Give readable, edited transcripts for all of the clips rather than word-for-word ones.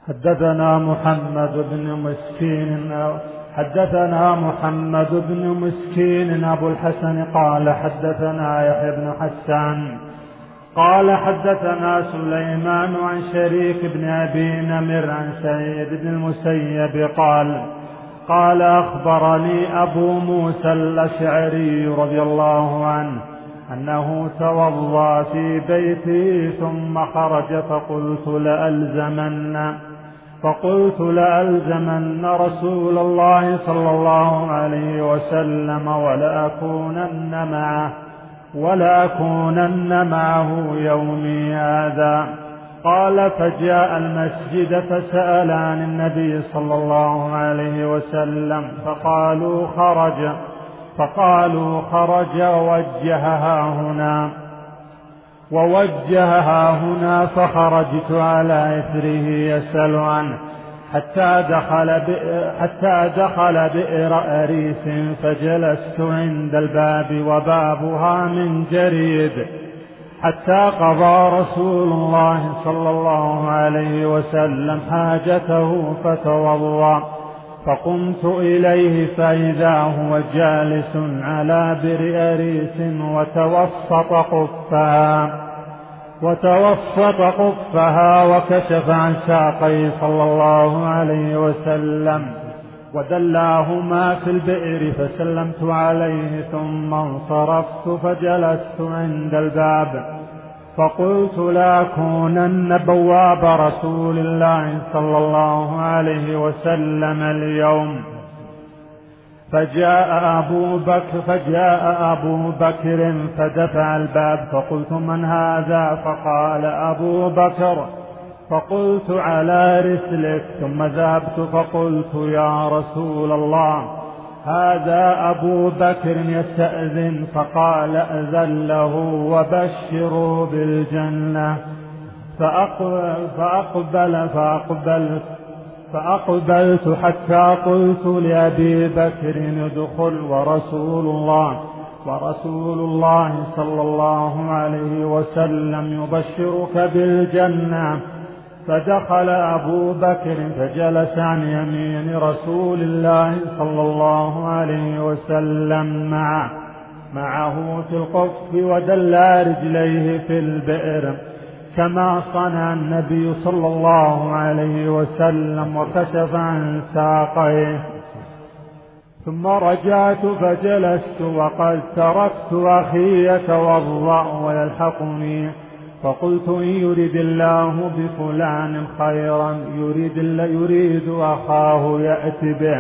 حدثنا محمد بن مسكين أبو الحسن قال حدثنا يحيى بن حسان قال حدثنا سليمان عن شريك بن أبي نمر عن سعيد بن المسيب قال أخبرني أبو موسى الأشعري رضي الله عنه أنه توضأ في بيته ثم خرج فقلت لألزمن رسول الله صلى الله عليه وسلم ولأكونن معه يومي هذا. قال فجاء المسجد فسأل عن النبي صلى الله عليه وسلم فقالوا خرج ووجهها هنا فخرجت على إثره يسأل عنه حتى دخل بئر أريس فجلست عند الباب وبابها من جريد حتى قضى رسول الله صلى الله عليه وسلم حاجته فتوضأ فقمت إليه فإذا هو جالس على بئر أريس وتوسط قفها وكشف عن ساقيه صلى الله عليه وسلم ودلاهما في البئر فسلمت عليه ثم انصرفت فجلست عند الباب فقلت لأكونن بواب رسول الله صلى الله عليه وسلم اليوم. فجاء أبو بكر فدفع الباب فقلت من هذا؟ فقال أبو بكر. فقلت على رسلك. ثم ذهبت فقلت يا رسول الله هذا أبو بكر يستأذن. فقال أذن له وبشروا بالجنة. فأقبلت حتى قلت لأبي بكر ادخل ورسول الله صلى الله عليه وسلم يبشرك بالجنة. فدخل أبو بكر فجلس عن يمين رسول الله صلى الله عليه وسلم معه في القف ودلى رجليه في البئر كما صنع النبي صلى الله عليه وسلم وكشف عن ساقيه. ثم رجعت فجلست وقد تركت أخي يتوضأ ويلحقني فقلت إن يريد الله بفلان خيرا يريد أخاه يأتي به.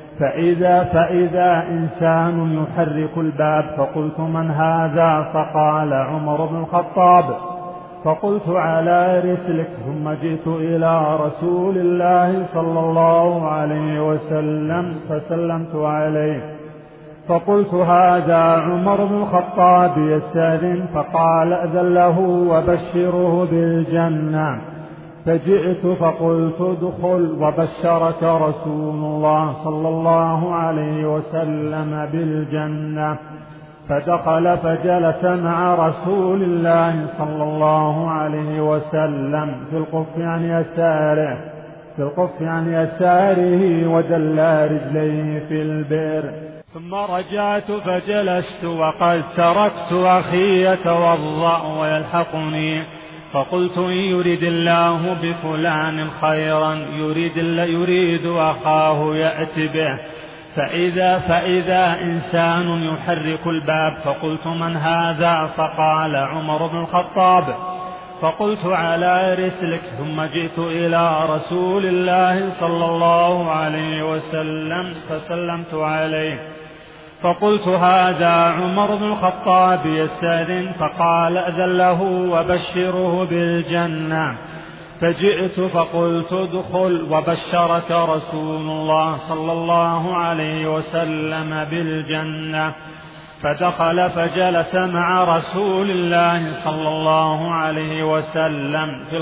فإذا إنسان يحرك الباب فقلت من هذا؟ فقال عمر بن الخطاب. فقلت على رسلك. ثم جئت إلى رسول الله صلى الله عليه وسلم فسلمت عليه فقلت هذا عمر بن الخطاب يستأذن. فقال أذن له وبشره بالجنة. فجئت فقلت ادخل وبشرك رسول الله صلى الله عليه وسلم بالجنة. فدخل فجلس مع رسول الله صلى الله عليه وسلم في القف عن يساره ودلى رجليه في البئر. ثم رجعت فجلست وقد تركت أخي يتوضأ ويلحقني فقلت إن يريد الله بفلان خيرا يريد أخاه يأتي به. فإذا إنسان يحرك الباب فقلت من هذا؟ فقال عمر بن الخطاب. فقلت على رسلك. ثم جئت إلى رسول الله صلى الله عليه وسلم فسلمت عليه فقلت هذا عمر بن الخطاب يستأذن. فقال أذن له وبشره بالجنة. فجئت فقلت ادخل وبشرك رسول الله صلى الله عليه وسلم بالجنة. فدخل فجلس مع رسول الله صلى الله عليه وسلم في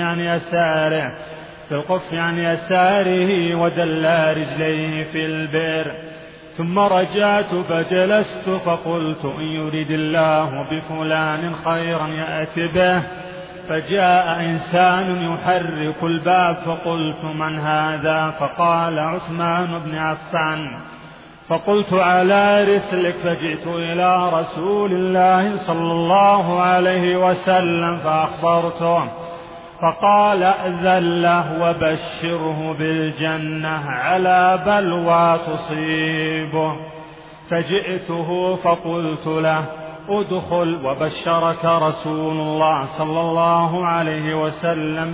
القف عن يساره ودلى رجليه في البئر. ثم رجعت فجلست فقلت إن يريد الله بفلان خيرا يأتي به. فجاء إنسان يحرك الباب فقلت من هذا؟ فقال عثمان بن عفان. فقلت على رسلك، فجئت إلى رسول الله صلى الله عليه وسلم فأخبرته، فقال ائذن له وبشره بالجنة على بلوى تصيبه. فجئته فقلت له ادخل وبشرك رسول الله صلى الله عليه وسلم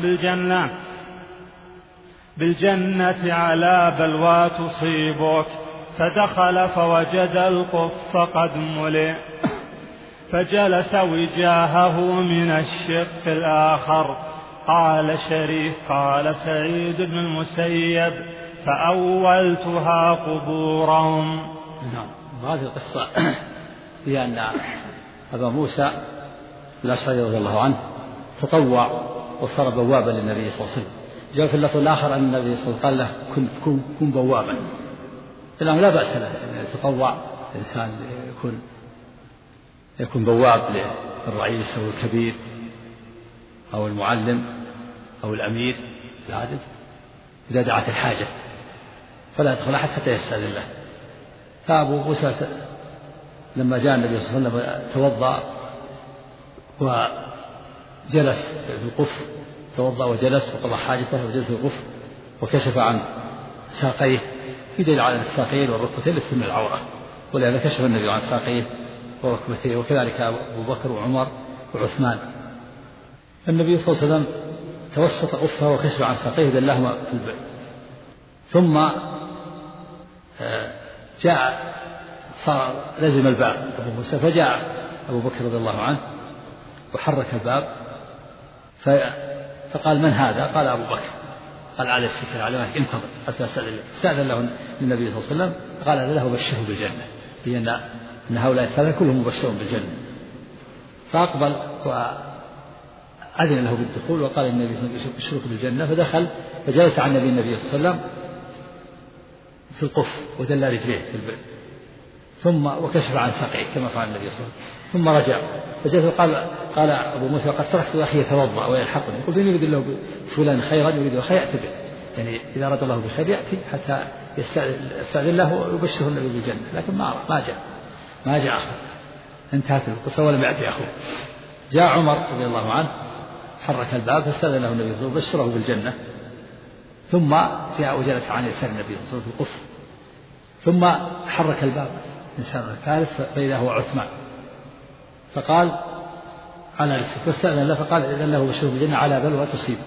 بالجنة على بلوى تصيبك. فدخل فوجد القف قد ملئ، فجلس وجاهه من الشق الآخر. قال شريك قال سعيد بن المسيب فأولتها قبورهم. نعم. هذه القصة هي أن أبا موسى الأشعري رضي الله عنه تطوع وصار بوابا للنبي صلى الله عليه وسلم. جاء في اللفظ الآخر أن النبي صلى الله عليه وسلم قال له كن بوابا. الآن لا بأس له أن يتطوع الإنسان يكون بواب للرئيس أو الكبير أو المعلم أو الأمير العادل إذا دعت الحاجة، فلا يدخل أحد حتى يستأذن له. فأبو موسى لما جاء النبي صلى الله عليه وسلم توضأ وجلس في القف، توضأ وجلس وقضى حاجته وجلس في القف وكشف عن ساقيه، في دليل على الساقين والركبتين لستر العورة، ولهذا كشف النبي عن ساقيه وركبتيه، وكذلك أبو بكر وعمر وعثمان. النبي صلى الله عليه وسلم توسط قفه وكشف عن ساقيه دلهما في البئر. ثم جاء صار لزم الباب أبو موسى، فجاء أبو بكر رضي الله عنه وحرك الباب فقال من هذا؟ قال أبو بكر. قال على السكر على مالك انتظر حتى استأذن له النبي صلى الله عليه وسلم. قال له بشره بالجنة، هي أن هؤلاء الثلاثة كلهم مبشرون بالجنة. فأقبل وأذن له بالدخول وقال النبي صلى الله عليه وسلم بشرك بالجنة. فدخل فجلس عن النبي صلى الله عليه وسلم في القف ودل رجليه في البئر، ثم وكشف عن ساقيه كما فعل النبي صلى الله عليه وسلم. ثم رجع فجلس قال أبو موسى قد تركت أخي يتوضأ ويلحقني. قلت إن يريد الله فلان خيرا يريد الله خير يأتي به، يعني إذا أراد الله بخير يأتي حتى يستأذن له ويبشره النبي بالجنة. لكن ما جاء أخوه، انتهت القصة ولم يأتي أخوه. جاء عمر رضي الله عنه حرك الباب فاستأذن له النبي صلى الله عليه وسلم وبشره بالجنة. ثم جاء وجلس عن يسار النبي صلى الله عليه وسلم في القف. ثم حرك الباب إنسان الثالث فإذا هو عثمان، فقال على رسلك، فاستأذن له فقال إذن له بشره بالجنة على بلوى تصيب.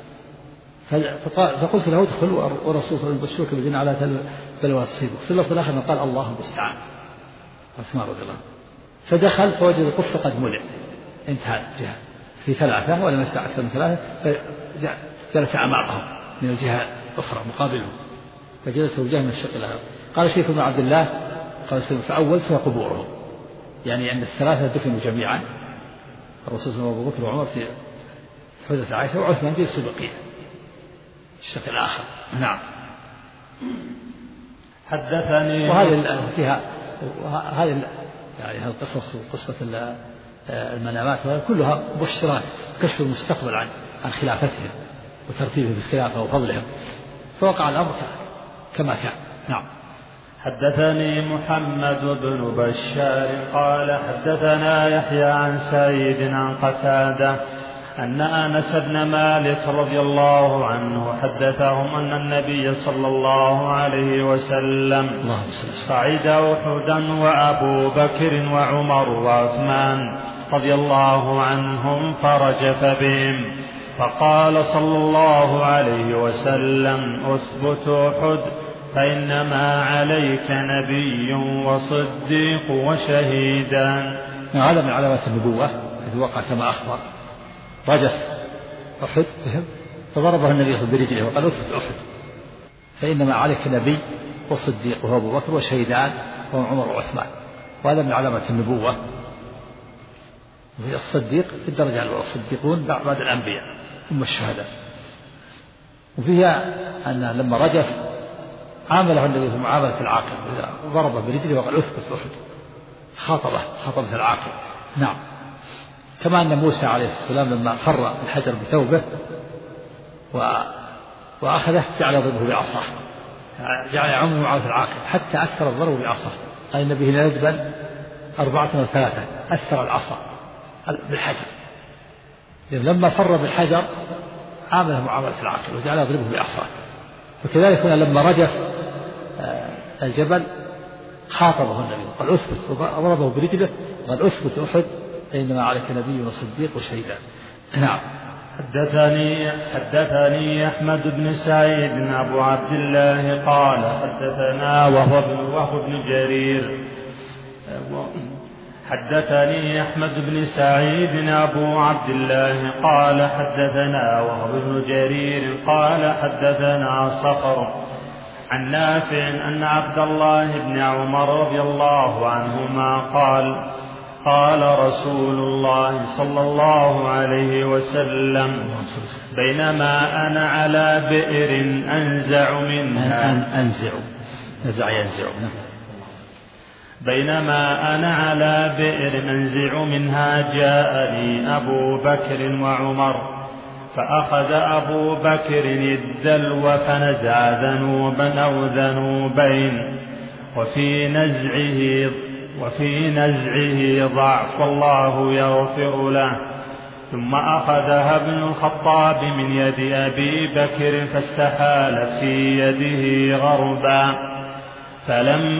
فقلت له ادخل ورسول الله بشرك بالجنة على بلوى تصيب. في اللفظ الآخر قال الله المستعان عثمان رضي الله عنه. فدخل فوجد القف قد ملئ، انتهى الجهة في ثلاثة ولم يسع أكثر من ثلاثة، فجلس أمامهم من الجهة الأخرى مقابلهم، فجلس وجهه من الشق الآخر. قال شيخ بن عبد الله قال فأولتها قبورهم، يعني أن الثلاثة دفنوا جميعا، الرسول صلى الله عليه وسلم وأبو بكر وعمر في حجرة عائشة وعثمان في السبقية الشق الآخر. نعم. حدثني وهذه فيها هذه يعني القصص وقصة المنامات كلها مبشرات كشف المستقبل عن خلافتهم وترتيبهم بالخلافة وفضلهم، فوقع الأمر كما كان. نعم. حدثني محمد بن بشار قال حدثنا يحيى عن سعيد عن قتادة أن أنس بن مالك رضي الله عنه حدثهم أن النبي صلى الله عليه وسلم صعد أحدا وأبو بكر وعمر وعثمان رضي الله عنهم فرجف بهم، فقال صلى الله عليه وسلم اثبت أحد فإنما عليك نبي وصديق وشهيدان. هذا من علامات النبوة إذ وقع كما أخبر. رجف أحد بهم فضربه النبي صلى الله عليه وسلم برجله وقال اثبت أحد فإنما عليك نبي وصديق وهو أبو بكر وشهيدان وهم عمر وعثمان. وهذا من علامات النبوة. الصديق في الدرجة الأولى، الصديقون بعد الأنبياء ثم الشهداء. وفيها أن لما رجف عامله النبي في معاملة العاقل، ضربه برجله وقال اثبت أحد، خاطبة العاقل. نعم. كما أن موسى عليه الصلاة والسلام لما خر الحجر بثوبه وأخذه جعل يضربه بعصاه، جعل يعمه على العاقل حتى أثر الضرب بعصاه. قال إن به لندبا 4 أو 3 أثر العصا بالحجر، لما فر بالحجر عامله معاملة العاقل وجعل يضربه بعصاه. وكذلك هنا لما رجف الجبل خاطبه النبي قال أثبت، وضربه برجله قال أثبت أحد إنما عليك نبي وصديق وشهيدان. نعم. حدثني أحمد بن سعيد أبو عبد الله قال حدثنا وهو ابن جرير. حدثني أحمد بن سعيد أبو عبد الله قال حدثنا وهو ابن جرير قال حدثنا صخر عن نافع أن عبد الله بن عمر رضي الله عنهما قال رسول الله صلى الله عليه وسلم بينما أنا على بئر أنزع منها جاءني أبو بكر وعمر فأخذ أبو بكر الدلو فنزع ذنوبا أو ذنوبين وفي نزعه ضعف والله يغفر له. ثم أخذها ابن الخطاب من يد أبي بكر فاستحالت في يده غربا فلم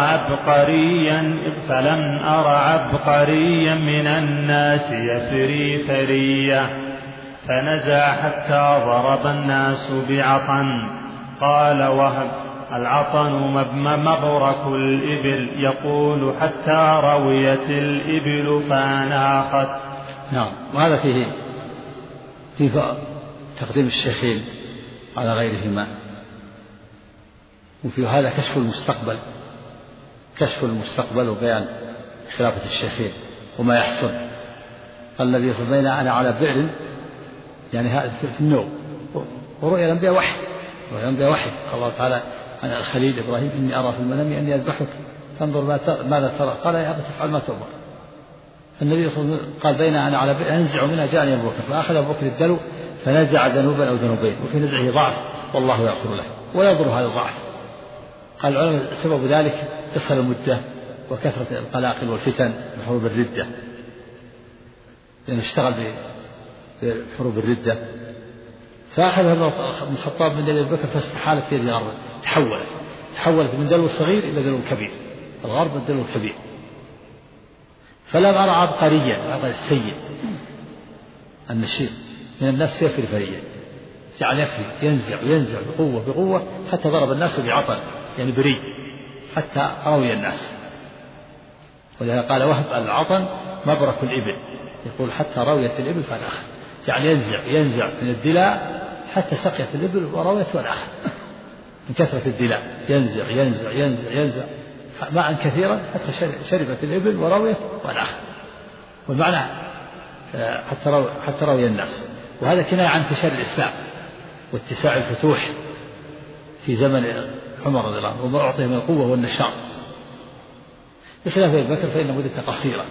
أر عبقريا من الناس يفري فرية فنزع حتى ضرب الناس بعطن. قال وهب العطن مبرك الإبل يقول حتى رويت الإبل فأناخت. نعم. وهذا في تقديم الشيخين على غيرهما، وفي هذا كشف المستقبل وبيان خلافة الشيخين وما يحصل. قال الذي يصل بين أنا على بئر يعني هذا في النوم، ورؤيا الأنبياء وحي قال الله تعالى عن الخليل إبراهيم إني أرى في المنام أني أذبحك فانظر ماذا ترى قال يا أبت افعل ما تؤمر. النبي صلى الله عليه وسلم قال بين أنا على بئر أنزع منها جاءني أبو بكر فأخذ أبو بكر الدلو فنزع ذنوبا أو ذنوبين وفي نزعه ضعف والله يغفر له ويضر هذا الضعف. قال العلماء سبب ذلك قصر المدة وكثرة القلاقل والفتن وحروب الردة، لأنه اشتغل بحروب الردة. فأخذها ابن الخطاب من يد أبي بكر فاستحالت في يد الغرب، تحولت من دلو صغير إلى دلو كبير، الغرب الدلو الكبير. فلم أرى عبقريا هذا السيد النشيط من الناس يفري فريا، جعل يفري ينزع بقوة حتى ضرب الناس بعطن يعني بري حتى روي الناس. ولهذا قال وهب العطن مبرك الإبل يقول حتى رويت الإبل فناخ، جعل ينزع من الدلاء حتى سقيت الإبل ورويت وناخ من كثرة الدلاء، ينزع ماء كثيرا حتى شربت الإبل ورويت وناخ. والمعنى حتى روي الناس. وهذا كناية عن انتشار الإسلام واتساع الفتوح في زمن عمر رضي الله عنه وما أعطيه من القوة والنشاط، بخلاف أبي بكر فإن مدته قصيرة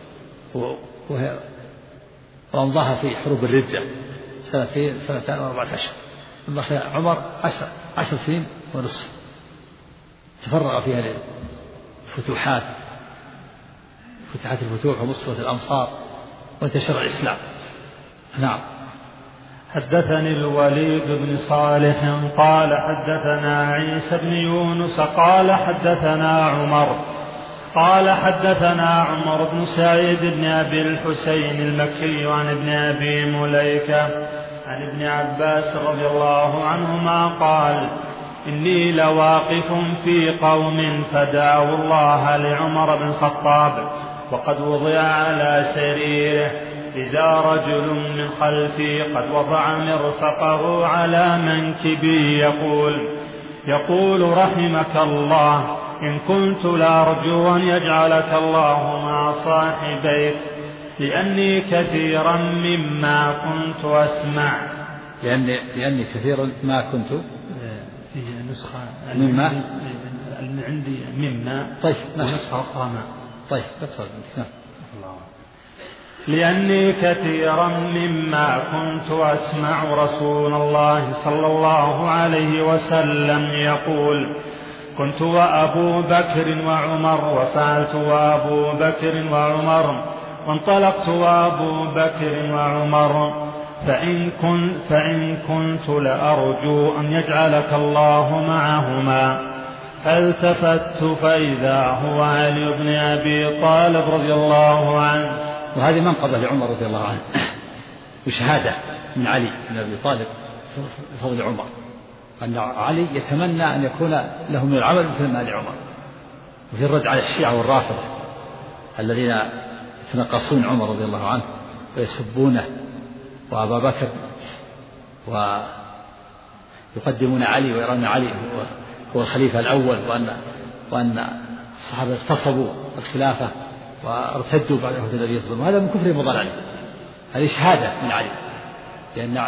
وأمضاها في حروب الردة 2 و4 أشهر. أما عمر 10 سنين ونصف تفرغ فيها للفتوحات، فتحت الفتوح ومصرت الأمصار وانتشر الإسلام. نعم. حدثني الوليد بن صالح قال حدثنا عيسى بن يونس قال حدثنا عمر بن سعيد بن أبي الحسين المكي عن ابن أبي مليكة عن ابن عباس رضي الله عنهما قال إني لواقف في قوم فدعوا الله لعمر بن الخطاب وقد وضع على سريره إذا رجل من خلفي قد وضع مرفقه على منكبي يقول رحمك الله إن كنت لأرجو أن يجعلك الله مع صاحبيك لأني كثيرا مما كنت أسمع. لأني كثيرا ما كنت في نسخة مما عندي مما طيب ونسخة أخرى ما طيب لأني كثيرا مما كنت أسمع رسول الله صلى الله عليه وسلم يقول: كنت وأبو بكر وعمر، وفعلت وأبو بكر وعمر، وانطلقت وأبو بكر وعمر، فإن كنت لأرجو أن يجعلك الله معهما. فالتفت فإذا هو علي بن أبي طالب رضي الله عنه. وهذه منقبة لعمر رضي الله عنه، وشهادة من علي بن أبي طالب بفضل عمر، أن علي يتمنى أن يكون له من العمل مثل ما لعمر. وفي الرد على الشيعة والرافضة الذين يتنقصون عمر رضي الله عنه ويسبونه وأبا بكر ويقدمون علي ويرون علي هو الخليفة الأول، وأن الصحابة اغتصبوا الخلافة وارتدوا بعد وفاة النبي صلى الله عليه وسلم. هذا من كفر وضلال. هذه شهادة من علي، لأن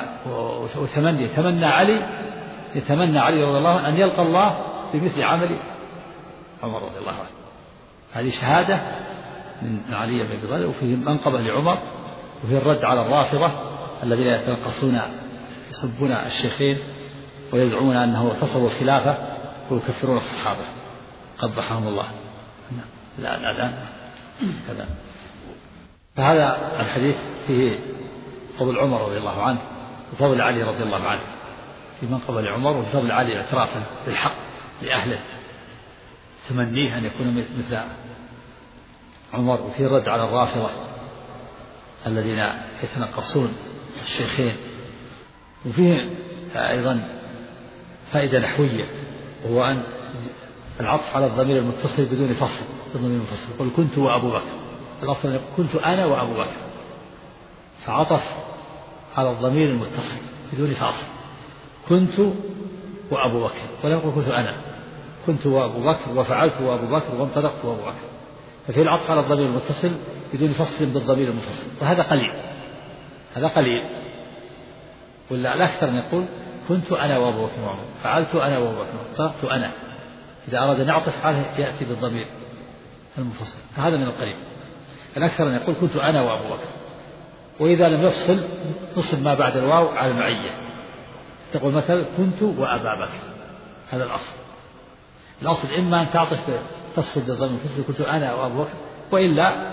يتمنى علي رضي الله عنه أن يلقى الله بمثل عمل عمر رضي الله عنه. هذه شهادة من علي بن أبي طالب. وفيه منقبة لعمر، وفي الرد على الرافضة الذين يتنقصون يسبون الشيخين ويزعمون أنه اغتصبوا الخلافة ويكفرون الصحابة قبحهم الله. لا كذا. فهذا الحديث فيه فضل عمر رضي الله عنه وفضل علي رضي الله عنه، في منقبة لعمر وفضل علي اعترافا بالحق لأهله، تمنيه أن يكون مثل عمر. وفي الرد على الرافضة الذين يتنقصون الشيخين. وفيه أيضا فائدة نحوية، وهو أن العطف على الضمير المتصل بدون فصل، الضمير المتصل. قل كنت وأبو بكر، الأصل كنت أنا وأبو بكر، فعطف على الضمير المتصل بدون فاصل، كنت وأبو بكر، ولم يقل كنت أنا، كنت وأبو بكر وفعلت وأبو بكر وانطلقت وأبو بكر. ففي العطف على الضمير المتصل بدون فصل بالضمير المتصل، وهذا قليل. ولا الأكثر يقول كنت أنا وأبو بكر وعمر، فعلت أنا وأبو بكر، انطلقت أنا. إذا أراد أن يعطف عليه يأتي بالضمير المفصل، فهذا من القليل. الأكثر أن يقول كنت أنا وأبو بكر. وإذا لم يفصل نصب ما بعد الواو على المعية، تقول مثلا كنت وأبا بكر، هذا الأصل إما أن تعطف تفصل بالضمير المفصل كنت أنا وأبو بكر، وإلا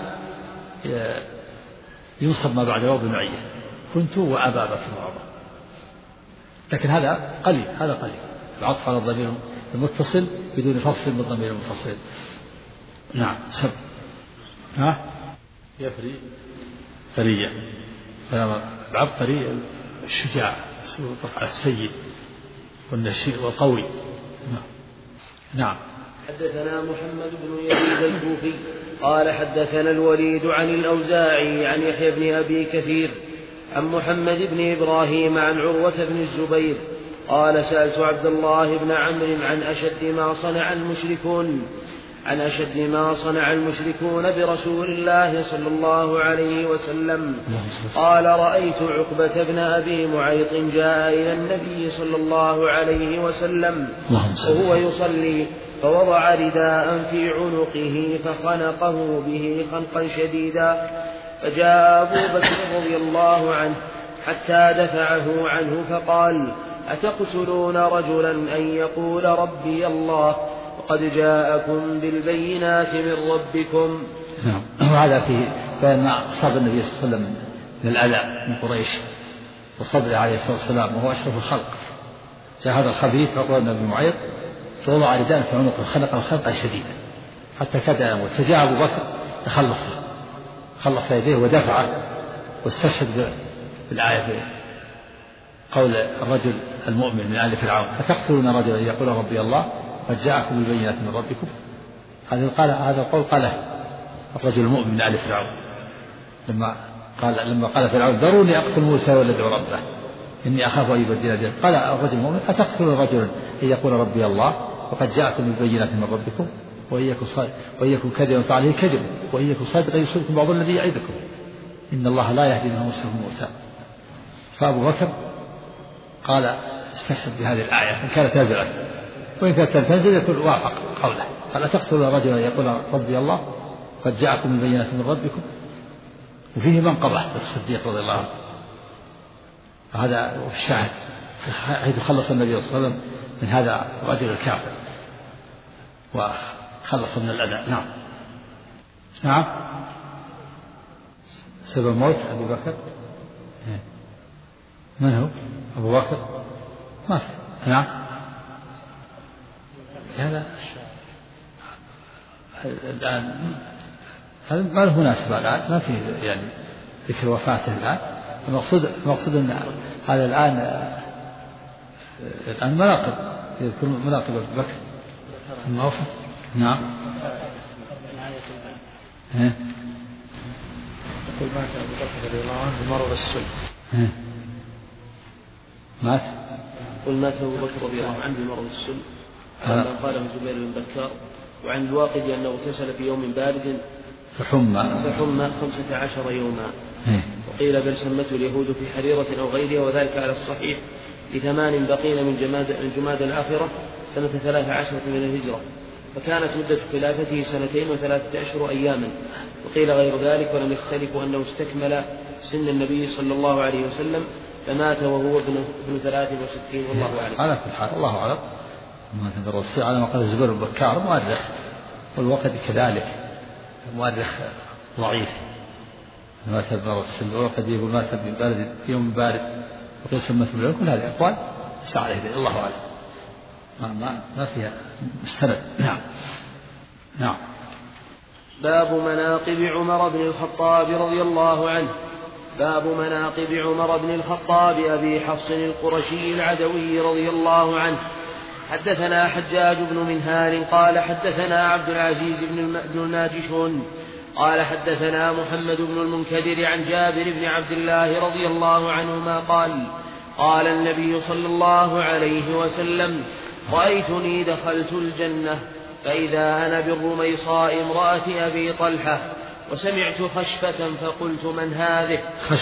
ينصب ما بعد الواو بالمعية كنت وأبا بكر وعمر. لكن هذا قليل العطف على الضمير المتصل بدون فصل بالضمير المنفصل. نعم. يفري فرية، العبقري الشجاع يطلق على السيد والنشيء والقوي. نعم. حدثنا محمد بن يزيد الكوفي قال حدثنا الوليد عن الأوزاعي عن يحيى بن أبي كثير عن محمد بن إبراهيم عن عروة بن الزبير قال سألت عبد الله بن عمرو عن أشد ما صنع المشركون برسول الله صلى الله عليه وسلم. قال رأيت عقبة بن أبي معيط جاء إلى النبي صلى الله عليه وسلم وهو يصلي، فوضع رداء في عنقه فخنقه به خنقا شديدا، فجاء أبو بكر رضي الله عنه حتى دفعه عنه فقال: أتقتلون رجلا أن يقول ربي الله وقد جاءكم بالبينات من ربكم؟ وهذا فيه بأن صبر النبي صلى الله عليه وسلم من الأذى من قريش وصبره عليه الصلاة والسلام وهو أشرف الخلق. جاء هذا الخبيث عقبة بن أبي معيط فوضع رداء في عنقه خنقه خنقا شديدا حتى كاد يموت، فجاء أبو بكر خلص يديه ودفعه واستشهد بالآية قول الرجل المؤمن من آل فرعون: أتقتلون رجلا يقول ربي الله قد جاءكم بالبينات من ربكم. هذا القول قاله الرجل المؤمن من آل فرعون لما قال فرعون: ذروني أقتل موسى وليدعو ربه إني أخاف أن يبدل دينكم. قال الرجل المؤمن: أتقتلون رجلا أن يقول ربي الله وقد جاءكم بالبينات من ربكم وإن كذبا فعليه كذب وإن يكن صادقا يصيبكم بعض الذي يعدكم إن الله لا يهدي من هو مسرف مرتاب. فأبو بكر قال استشهد بهذه الآية إن كانت نازلة، وإن كانت تنزل يكون وافق قوله. قال: أتقتلون رجلا يقول ربي الله قد جاءكم بالبينات من ربكم وفيه منقبة الصديق رضي الله عنه، هذا في الشاهد حيث خلص النبي صلى الله عليه وسلم من هذا الرجل الكافر وخلص من الأذى. نعم. نعم. سبب موت أبي بكر من هو؟ أبو بكر ما في. نعم. هذا الآن هذا ما له مناسبة الآن، ما في يعني ذكر وفاته الآن. المقصود أن هذا الآن مناقب، يذكر مناقب أبي بكر الموفى. نعم. يقول مات أبو بكر رضي الله عنه بمرض السل. مات. قل مات أبو بكر رضي الله عنه بمرض السل، كما قاله زبير بن بكار. وعن الواقدي أنه اغتسل في يوم بارد فحمى 15 يوما، وقيل بل سمته اليهود في حريرة أو غيرها، وذلك على الصحيح ل8 بقين من جماد الآخرة سنة 13 من الهجرة، فكانت مدة خلافته 2 و3 أشهر أياما. وقيل غير ذلك، ولم يختلفوا أنه استكمل سن النبي صلى الله عليه وسلم فمات وهو ابن 63 والله أعلم. على كل حال الله أعلم. على ما قال الزبير بن بكار مؤرخ، والوقت كذلك مؤرخ ضعيف. مات بمرض السل، وقد يقول مات ببارد في يوم بارد، وقيل سمته بالعلم. كل هذه أقوال سعى إليه الله أعلم، ما فيها مستند. نعم. نعم. باب مناقب عمر بن الخطاب رضي الله عنه. باب مناقب عمر بن الخطاب أبي حفص القرشي العدوي رضي الله عنه. حدثنا حجاج بن منهال قال حدثنا عبد العزيز بن الماجشون قال حدثنا محمد بن المنكدر عن جابر بن عبد الله رضي الله عنهما قال قال النبي صلى الله عليه وسلم رأيتني دخلت الجنة فإذا أنا بالرميصاء امرأة أبي طلحة وسمعت خشفة فقلت من هذه؟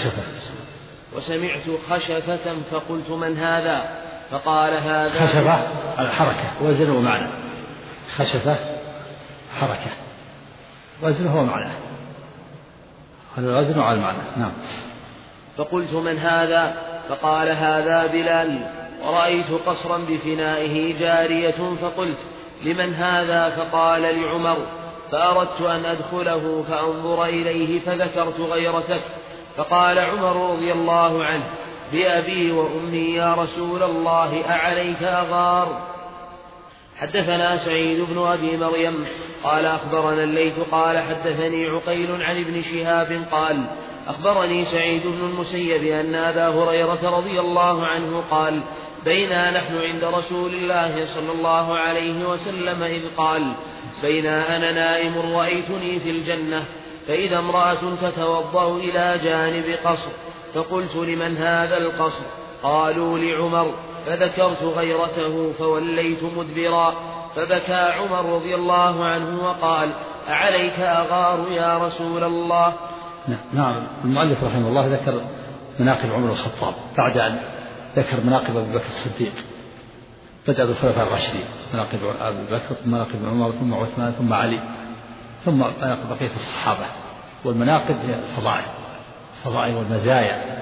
وسمعت خشفة فقلت من هذا؟ فقال هذا. خشفة الحركة وزن ومعنى، خشفة حركة وزن هو معنى، هذا الوزن على المعنى. نعم. فقلت من هذا؟ فقال هذا بلال. ورأيت قصرا بفنائه جارية فقلت لمن هذا؟ فقال لعمر. فأردت أن أدخله فأنظر إليه فذكرت غيرتك، فقال عمر رضي الله عنه بأبي وأمي يا رسول الله أعليك أغار؟ حدثنا سعيد بن أبي مريم قال أخبرنا الليث قال حدثني عقيل عن ابن شهاب قال أخبرني سعيد بن المسيب أن أبا هريرة رضي الله عنه قال بينا نحن عند رسول الله صلى الله عليه وسلم إذ قال بينا أنا نائم رأيتني في الجنة فإذا امرأة تتوضأ إلى جانب قصر، فقلت لمن هذا القصر؟ قالوا لعمر، فذكرت غيرته فوليت مدبرا، فبكى عمر رضي الله عنه وقال أعليك أغار يا رسول الله؟ نعم. المؤلف رحمه الله ذكر مناقب عمر الخطاب بعد أن ذكر مناقب أبي بكر الصديق، بدأ بالخلفاء الراشدين، مناقب أبي بكر ثم مناقب عمر ثم عثمان ثم علي ثم مناقب بقية الصحابة. والمناقب هي الفضائل والمزايا.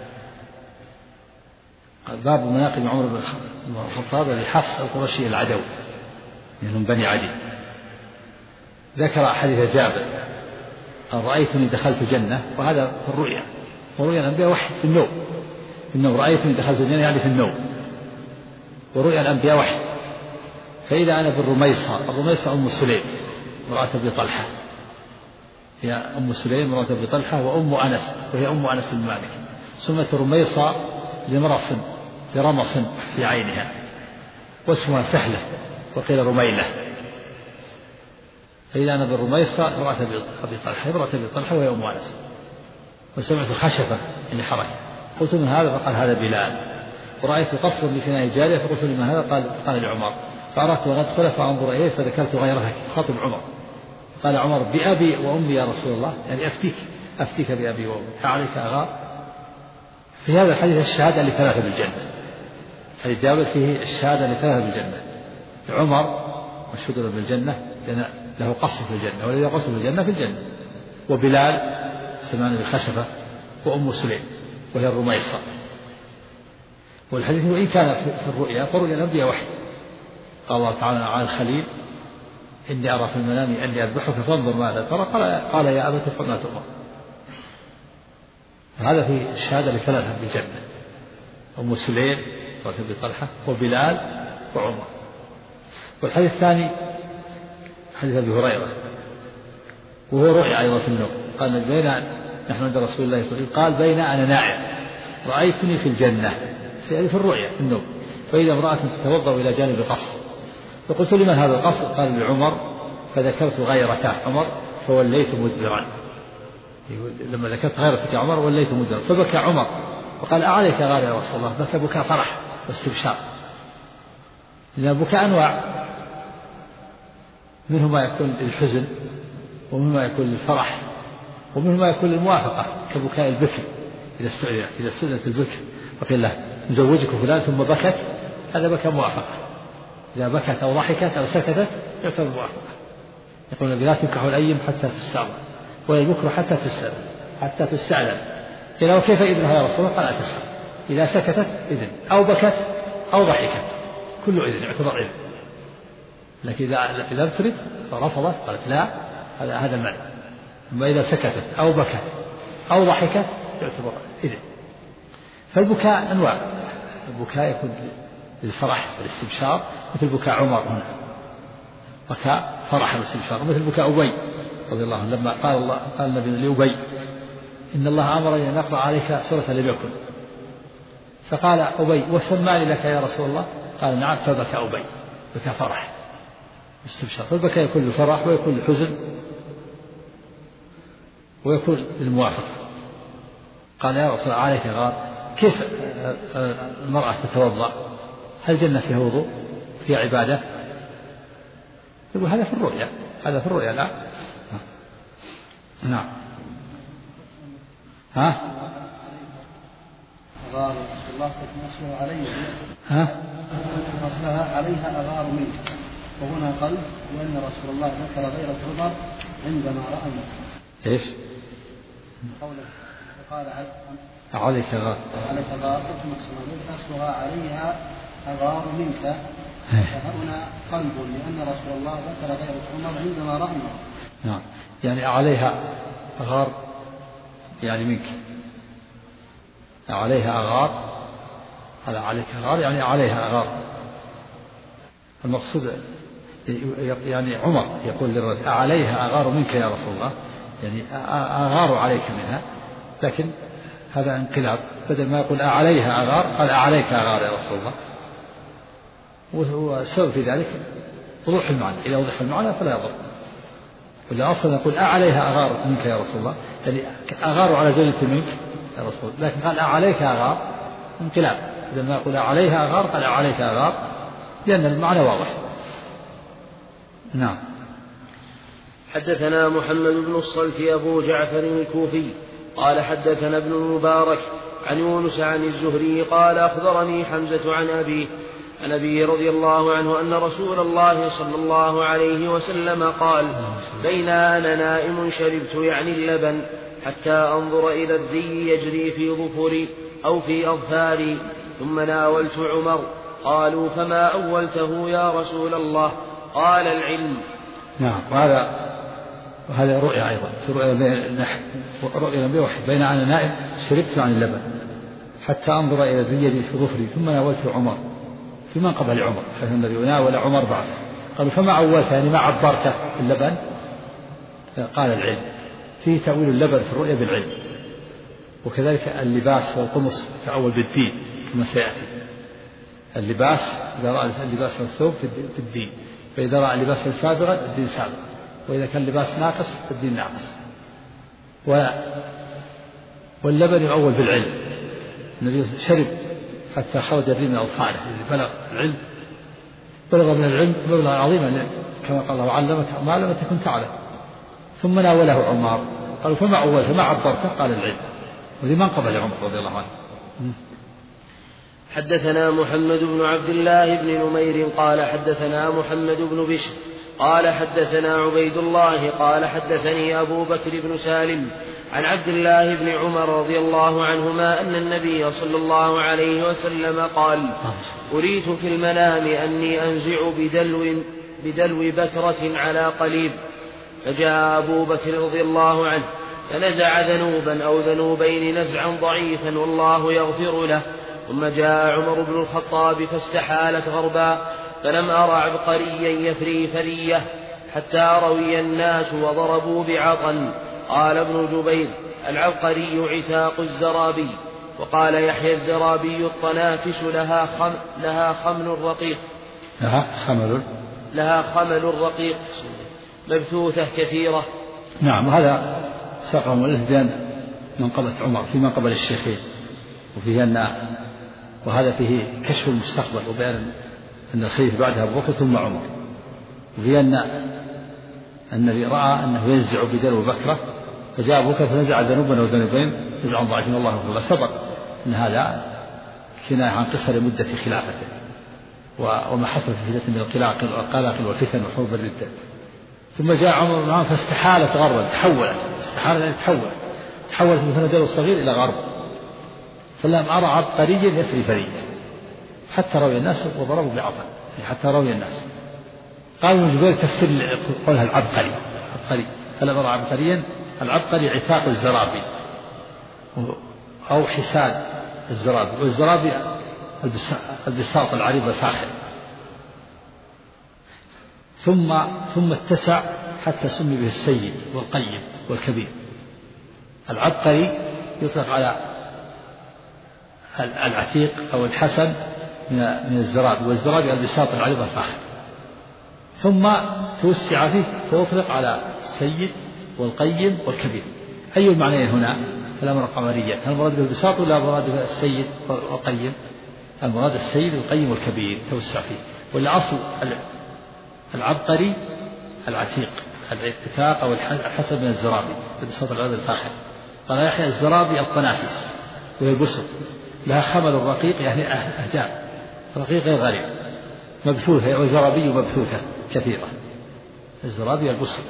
باب مناقب عمر بن الخطاب لحفص القرشي العدوي من بني عدي. ذكر حديث جابر أن رأيتني دخلت جنة، وهذا في الرؤيا، ورؤيا الأنبياء وحي في النوم رأيتني دخلت الجنة يعني في النوم، ورؤيا الأنبياء وحي. فإذا أنا بالرميصة أم سليم امرأة أبي طلحة، هي أم سليم امرأة أبي طلحة وأم أنس، وهي أم أنس بن مالك. سمت الرميصة لرمص في عينها، واسمها سهلة وقيل رميلة. فإذا أنا بالرميصة امرأة أبي طلحة وهي أم أنس. وسمعت خشفة يعني حركة، قلت من هذا؟ فقال هذا بلال. ورأيت قصرا بفناء جارية فقلت لمن هذا؟ قال لعمر. فأردت أن أدخل فأنظر إليه فذكرت غيرها خاطب عمر. قال عمر بأبي وأمي يا رسول الله، يعني أفتيك بأبي وأمي أعليك أغار؟ في هذا الحديث الشهادة لثلاثة بالجنة. حديث جابر فيه الشهادة لثلاثة بالجنة. عمر مشهود بالجنة لأن له قصر في الجنة، والذي قصر في الجنة في الجنة. وبلال سمعان بخشفة وأم سليم وهي الرميصة. والحديث وإن كان في الرؤيا فرؤيا الأنبياء وحي. قال الله تعالى على الخليل إني أرى في المنام أني أذبحك فانظر ماذا ترى قال يا أبت افعل ما تؤمر. هذا في الشهادة لثلاثة بالجنة: أم سليم وأبي طلحة وبلال وعمر. والحديث الثاني حديث أبي هريرة وهو رؤيا أيضا في النوم. قال بين نحن عند رسول الله صلى الله عليه وسلم قال بين أنا نائم رأيتني في الجنة في الرؤيا في النوم فإذا امرأة تتوضأ إلى جانب القصر فقلت لمن هذا القصر؟ قال لعمر فذكرت غيرته عمر فوليت مدبرا. لما ذكرت غيرتك عمر وليت مدبرا فبكى عمر وقال أعليك غار يا رسول الله. بكى بكاء فرح واستبشار لأن بكاء أنواع منه ما يكون الحزن ومنه ما يكون الفرح ومنه ما يكون الموافقة كبكاء البكر إذا استئذنت البكر وقيل له نزوجك فلان ثم بكت هذا بكى موافقة. إذا بكت أو ضحكت أو سكتت يعتبر موافقة. يقول النبي لا تنكح الأيم حتى تستعمل ولا البكر حتى تستأذن. إذا وكيف إذنها يا رسول الله؟ قال أتسأل. إذا سكتت إذن أو بكت أو ضحكت كل إذن يعتبر إذن. لكن إذا ابتلت فرفضت قالت لا هذا المعنى. أما إذا سكتت أو بكت أو ضحكت يعتبر إذن. فالبكاء أنواع. البكاء يكون للفرح والاستبشار مثل بكاء عمر هنا بكاء فرح والاستبشار، مثل بكاء أبي رضي الله عنه لما قال النبي لأبي إن الله أمرني أن أقرأ عليك سورة لم يكن فقال أبي وسماني لك يا رسول الله؟ قال نعم فبكى أبي بكى فرح واستبشار. فالبكاء يكون للفرح ويكون للحزن ويكون للموافقة. قال يا رسول الله عليك غار كيف المرأة تتوضأ؟ هل الجنة فيها وضوء فيها عبادة؟ يقول هذا في الرؤيا لا. نعم ها أغار رسول الله تتناسل عليه أصلها عليها أغار منك وهنا قلب لأن رسول الله ذكر غيرة عمر عندما رأى الموت. إيش؟ قوله فقال عليك غار أصلها عليها أغار منك فهنا قلب لأن رسول الله ذكر غيرة عمر عندما رأى الموت. نعم يعني عليها أغار يعني منك عليها أغار هذا عليك أغار يعني عليها أغار. المقصود يعني عمر يقول للرجل عليها أغار منك يا رسول الله يعني أغار عليك منها. لكن هذا انقلاب بدل ما يقول عليها أغار قال عليك أغار يا رسول الله. والسبب في ذلك وضوح المعنى. إذا وضح المعنى فلا يضر. ولا أصلا يقول عليها أغار منك يا رسول الله يعني أغار على زوجة منك يا رسول الله. لكن قال عليك أغار انقلاب بدل ما يقول عليها أغار قال عليك أغار لأن المعنى واضح. نعم. حدثنا محمد بن الصلت أبو جعفر الكوفي قال حدثنا ابن المبارك عن يونس عن الزهري قال أخبرني حمزة عن أبي رضي الله عنه أن رسول الله صلى الله عليه وسلم قال بين أنا نائم شربت يعني اللبن حتى أنظر إلى الزي يجري في ظفري أو في أظفاري ثم ناولت عمر. قالوا فما أولته يا رسول الله؟ قال العلم. نعم. وهذا رؤيا أيضا في رؤيا النبي وحي بين أنا نائم شربت عن اللبن حتى أنظر إلى الزي يجري في ظفري ثم ناولت عمر في منقبة لعمر حيث النبي ناول عمر بعد. قالوا فما أولته يعني ما عبرته اللبن؟ قال العلم. فيه تأويل اللبن في الرؤيا بالعلم. وكذلك اللباس والقمص تأول بالدين كما سيأتي. اللباس إذا رأى اللباس والثوب في الدين فإذا رأى اللباس سابغا الدين سابغ وإذا كان اللباس ناقص الدين ناقص. واللبن يؤول بالعلم. النبي شرب حتى خرج الريم من أظفاره بلغ من العلم مبلغا عظيما كما قال الله علمك ما لم تكن تعلم. ثم ناوله عمر. قالوا فما أولته ما عبرته؟ قال العلم. وذي منقبة لعمر رضي الله عنه. حدثنا محمد بن عبد الله بن نمير قال حدثنا محمد بن بشر قال حدثنا عبيد الله قال حدثني أبو بكر بن سالم عن عبد الله بن عمر رضي الله عنهما أن النبي صلى الله عليه وسلم قال أريت في المنام أني أنزع بدلو بكرة على قليب، فجاء أبو بكر رضي الله عنه فنزع ذنوبا أو ذنوبين نزعا ضعيفا والله يغفر له، ثم جاء عمر بن الخطاب فاستحالت غربا، فلم أر عبقريا يفري فرية حتى روي الناس وضربوا بعطن. قال ابن جبير العبقري عتاق الزرابي. وقال يحيى الزرابي الطنافس لها خمل رقيق مبثوثة كثيرة. نعم. هذا ساقه مؤلف بأن منقبة عمر في منقبة الشيخين، وهذا فيه كشف المستقبل وبيان أن الخليفة بعدها أبو بكر ثم عمر، وفي أن النبي رأى أنه ينزع بدلو بكرة، فجاء أبو بكر فنزع ذنوبا أو ذنوبين نزعا ضعيفا والله يغفر له. سبق أن هذا كناية عن قصر مدة خلافته وما حصل في فتنة من القلاقل والفتن وحروب الردة. ثم جاء عمر بن الخطاب فاستحالت غربا، تحولت من هنا دلو صغير إلى غرب، فلم أرى عبقريا يفري فرية حتى روي الناس وضربوا بعطن، حتى روي الناس. قال ابن جبير تفسير قولها العبقري فلم أرى عبقريا. العبقري عتاق الزرابي أو حسان الزرابي، والزرابي البساط العريض الفاخر، ثم اتسع حتى سمي به السيد والقيم والكبير. العبقري يطلق على العتيق أو الحسن من الزرابي، والزرابي البساط العريض الفاخر، ثم توسع فيه فأطلق على السيد والقيم والكبير. أي المعنيين هنا؟ فالأمر قمريا، هل المراد به البساط ولا المراد به السيد والقيم؟ المراد السيد والقيم والكبير توسع فيه. ولا أصل العبقري العتيق العتاق أو الحسن من الزرابي البساط العريض الفاخر. قال يحيى الزرابي الطنافس وهي البسط، لها خمل رقيق يعني أهداء رقيق غير غريب، مبثوثة، وزرابي مبثوثة كثيرة. الزرابي البسط،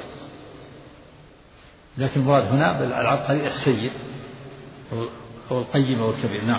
لكن المراد هنا بالعبقري السيد أو القيم أو الكبير. نعم.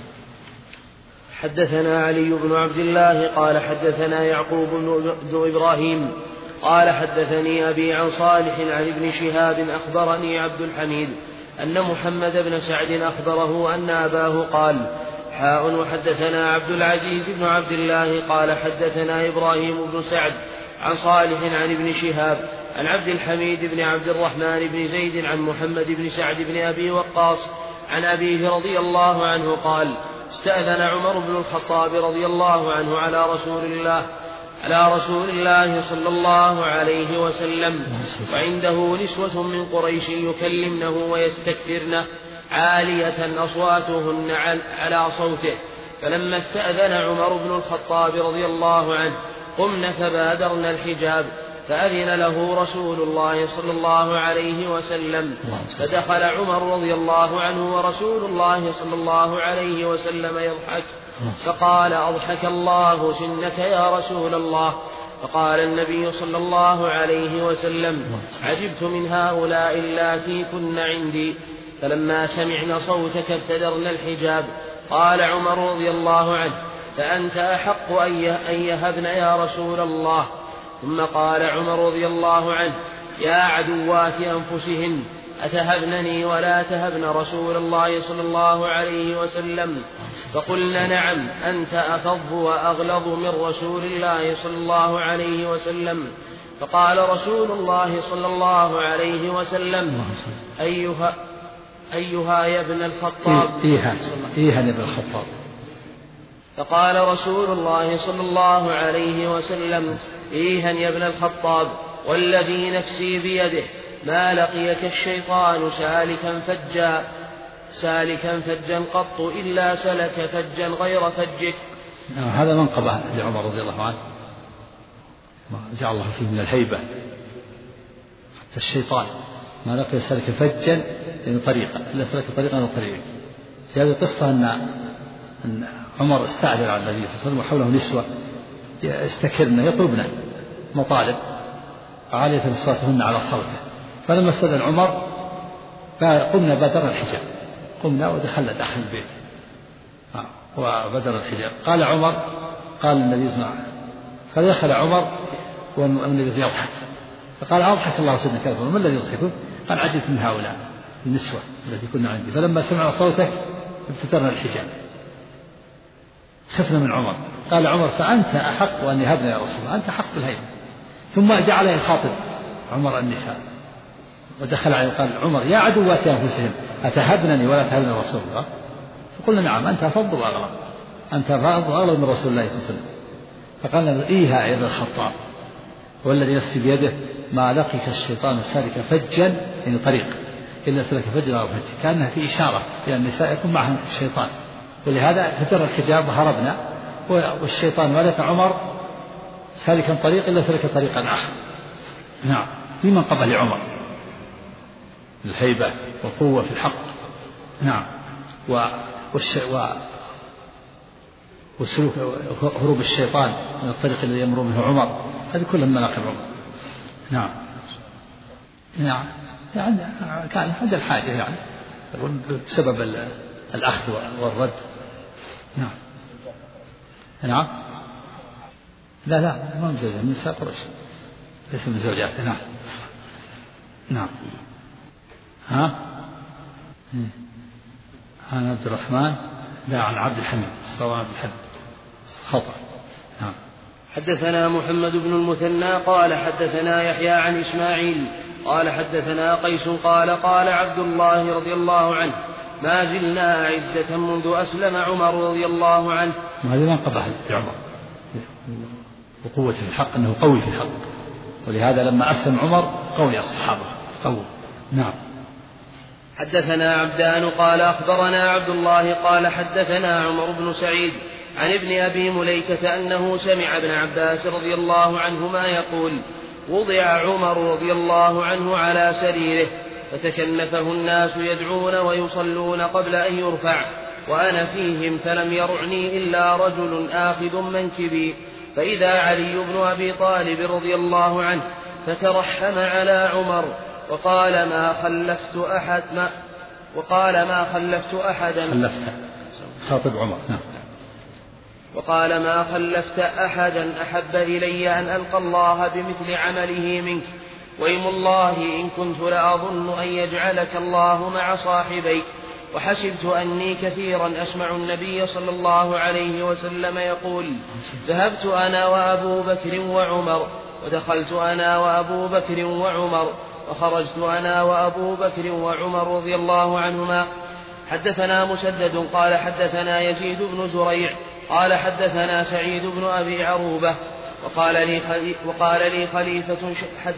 حدثنا علي بن عبد الله قال حدثنا يعقوب بن إبراهيم قال حدثني أبي عن صالح عن ابن شهاب أخبرني عبد الحميد أن محمد بن سعد أخبره أن أباه قال وحدثنا عبد العزيز بن عبد الله قال حدثنا إبراهيم بن سعد عن صالح عن ابن شهاب عن عبد الحميد بن عبد الرحمن بن زيد عن محمد بن سعد بن أبي وقاص عن أبيه رضي الله عنه قال استأذن عمر بن الخطاب رضي الله عنه على رسول الله صلى الله عليه وسلم، وعنده نسوة من قريش يكلمنه ويستكثرنه عالية أصواتهن على صوته، فلما استأذن عمر بن الخطاب رضي الله عنه قمن فبادرن الحجاب، فأذن له رسول الله صلى الله عليه وسلم، فدخل عمر رضي الله عنه ورسول الله صلى الله عليه وسلم يضحك، فقال أضحك الله سنك يا رسول الله. فقال النبي صلى الله عليه وسلم عجبت من هؤلاء اللاتي كن عندي، فلما سمعن صوتك ابتدرن الحجاب. قال عمر رضي الله عنه فأنت أحق أن يهبن يا رسول الله. ثم قال عمر رضي الله عنه يا عدوات أنفسهن أتهبنني ولا تهبن رسول الله صلى الله عليه وسلم؟ فقلنا نعم أنت أفض وأغلظ من رسول الله صلى الله عليه وسلم. فقال رسول الله صلى الله عليه وسلم أيها يا ابن الخطاب إيها يا ابن الخطاب. فقال رسول الله صلى الله عليه وسلم إيها يا ابن الخطاب والذي نفسي بيده ما لقيك الشيطان سالكا فجا قط إلا سلك فجا غير فجك. هذا منقبة لعمر رضي الله عنه، جعل الله فيه من الهيبة. حتى الشيطان ما لقي سلك فجا من طريقة إلا سلك طريقا من طريقه. في هذه القصة أن عمر استعجل على النبي صلى الله عليه وسلم وحوله نسوة يستكرن يطلبن مطالب، عالية أصواتهن على صوته. فلما استأذن عمر قمنا بدر الحجاب، قمنا ودخلنا داخل البيت وبدر الحجاب. قال عمر، قال النبي صلى الله عليه وسلم، فدخل عمر والنبي يضحك، فقال أضحك الله سيدنا كافر، ما الذي يضحكون؟ قال عجبت من هؤلاء النسوة التي كنا عندي، فلما سمعنا صوتك ابتدرنا الحجاب، خفنا من عمر. قال عمر فأنت أحق أن يهبنا يا رسول الله، أنت أحق بالهيبة. ثم جعل يخاطب عمر النساء ودخل عليه وقال عمر يا عدوات أنفسهم أتهبنني ولا تهبن رسول الله؟ فقلنا نعم أنت أفضل وأغلب، أنت أفضل وأغلب من رسول الله صلى الله عليه وسلم. فقال إيها يا ابن الخطاب والذي نفسي بيده ما لقيك الشيطان سالك فجا، يعني طريق، إلا سلك فجا أو فج، كأنها في إشارة إلى النساء يكون معهم الشيطان، ولهذا فتر الحجاب وهربنا، والشيطان ولك عمر سالكا طريق إلا سلك طريقا آخر. نعم، في من قبل عمر الهيبة والقوة في الحق. نعم، وسلوك هروب الشيطان من الطريق الذي يمر به عمر، هذه كلها مناقب عمر. نعم نعم، يعني كان هذا الحاجة، يعني بسبب الأخذ والرد. نعم نعم، لا ما من زوجة، من نساء قريش، ليس من زوجاته. نعم نعم. عن عبد الرحمن، لا عن عبد الحميد، الصواب عبد الحميد خطأ. نعم. حدثنا محمد بن المثنى قال حدثنا يحيى عن إسماعيل قال حدثنا قيس قال قال عبد الله رضي الله عنه ما زلنا أعزة منذ أسلم عمر رضي الله عنه. هذا ما قبح عمر وقوة في الحق، أنه قوي في الحق، ولهذا لما أسلم عمر قوي الصحابة قوي. نعم. حدثنا عبدان قال أخبرنا عبد الله قال حدثنا عمر بن سعيد عن ابن أبي مليكة أنه سمع ابن عباس رضي الله عنهما يقول وضع عمر رضي الله عنه على سريره فتكنفه الناس يدعون ويصلون قبل أن يرفع وأنا فيهم، فلم يرعني إلا رجل آخذ منكبي، فإذا علي بن أبي طالب رضي الله عنه فترحم على عمر وقال ما خلفت أحدا خاطب عمر. نعم. وقال ما خلفت أحدا أحب إلي أن ألقى الله بمثل عمله منك، وإيم الله إن كنت لأظن أن يجعلك الله مع صاحبيك، وحسبت أني كثيرا أسمع النبي صلى الله عليه وسلم يقول ذهبت أنا وأبو بكر وعمر، ودخلت أنا وأبو بكر وعمر، وخرجت أنا وأبو بكر وعمر رضي الله عنهما. حدثنا مسدد قال حدثنا يزيد بن زريع قال حدثنا سعيد بن أبي عروبة وقال لي خليفة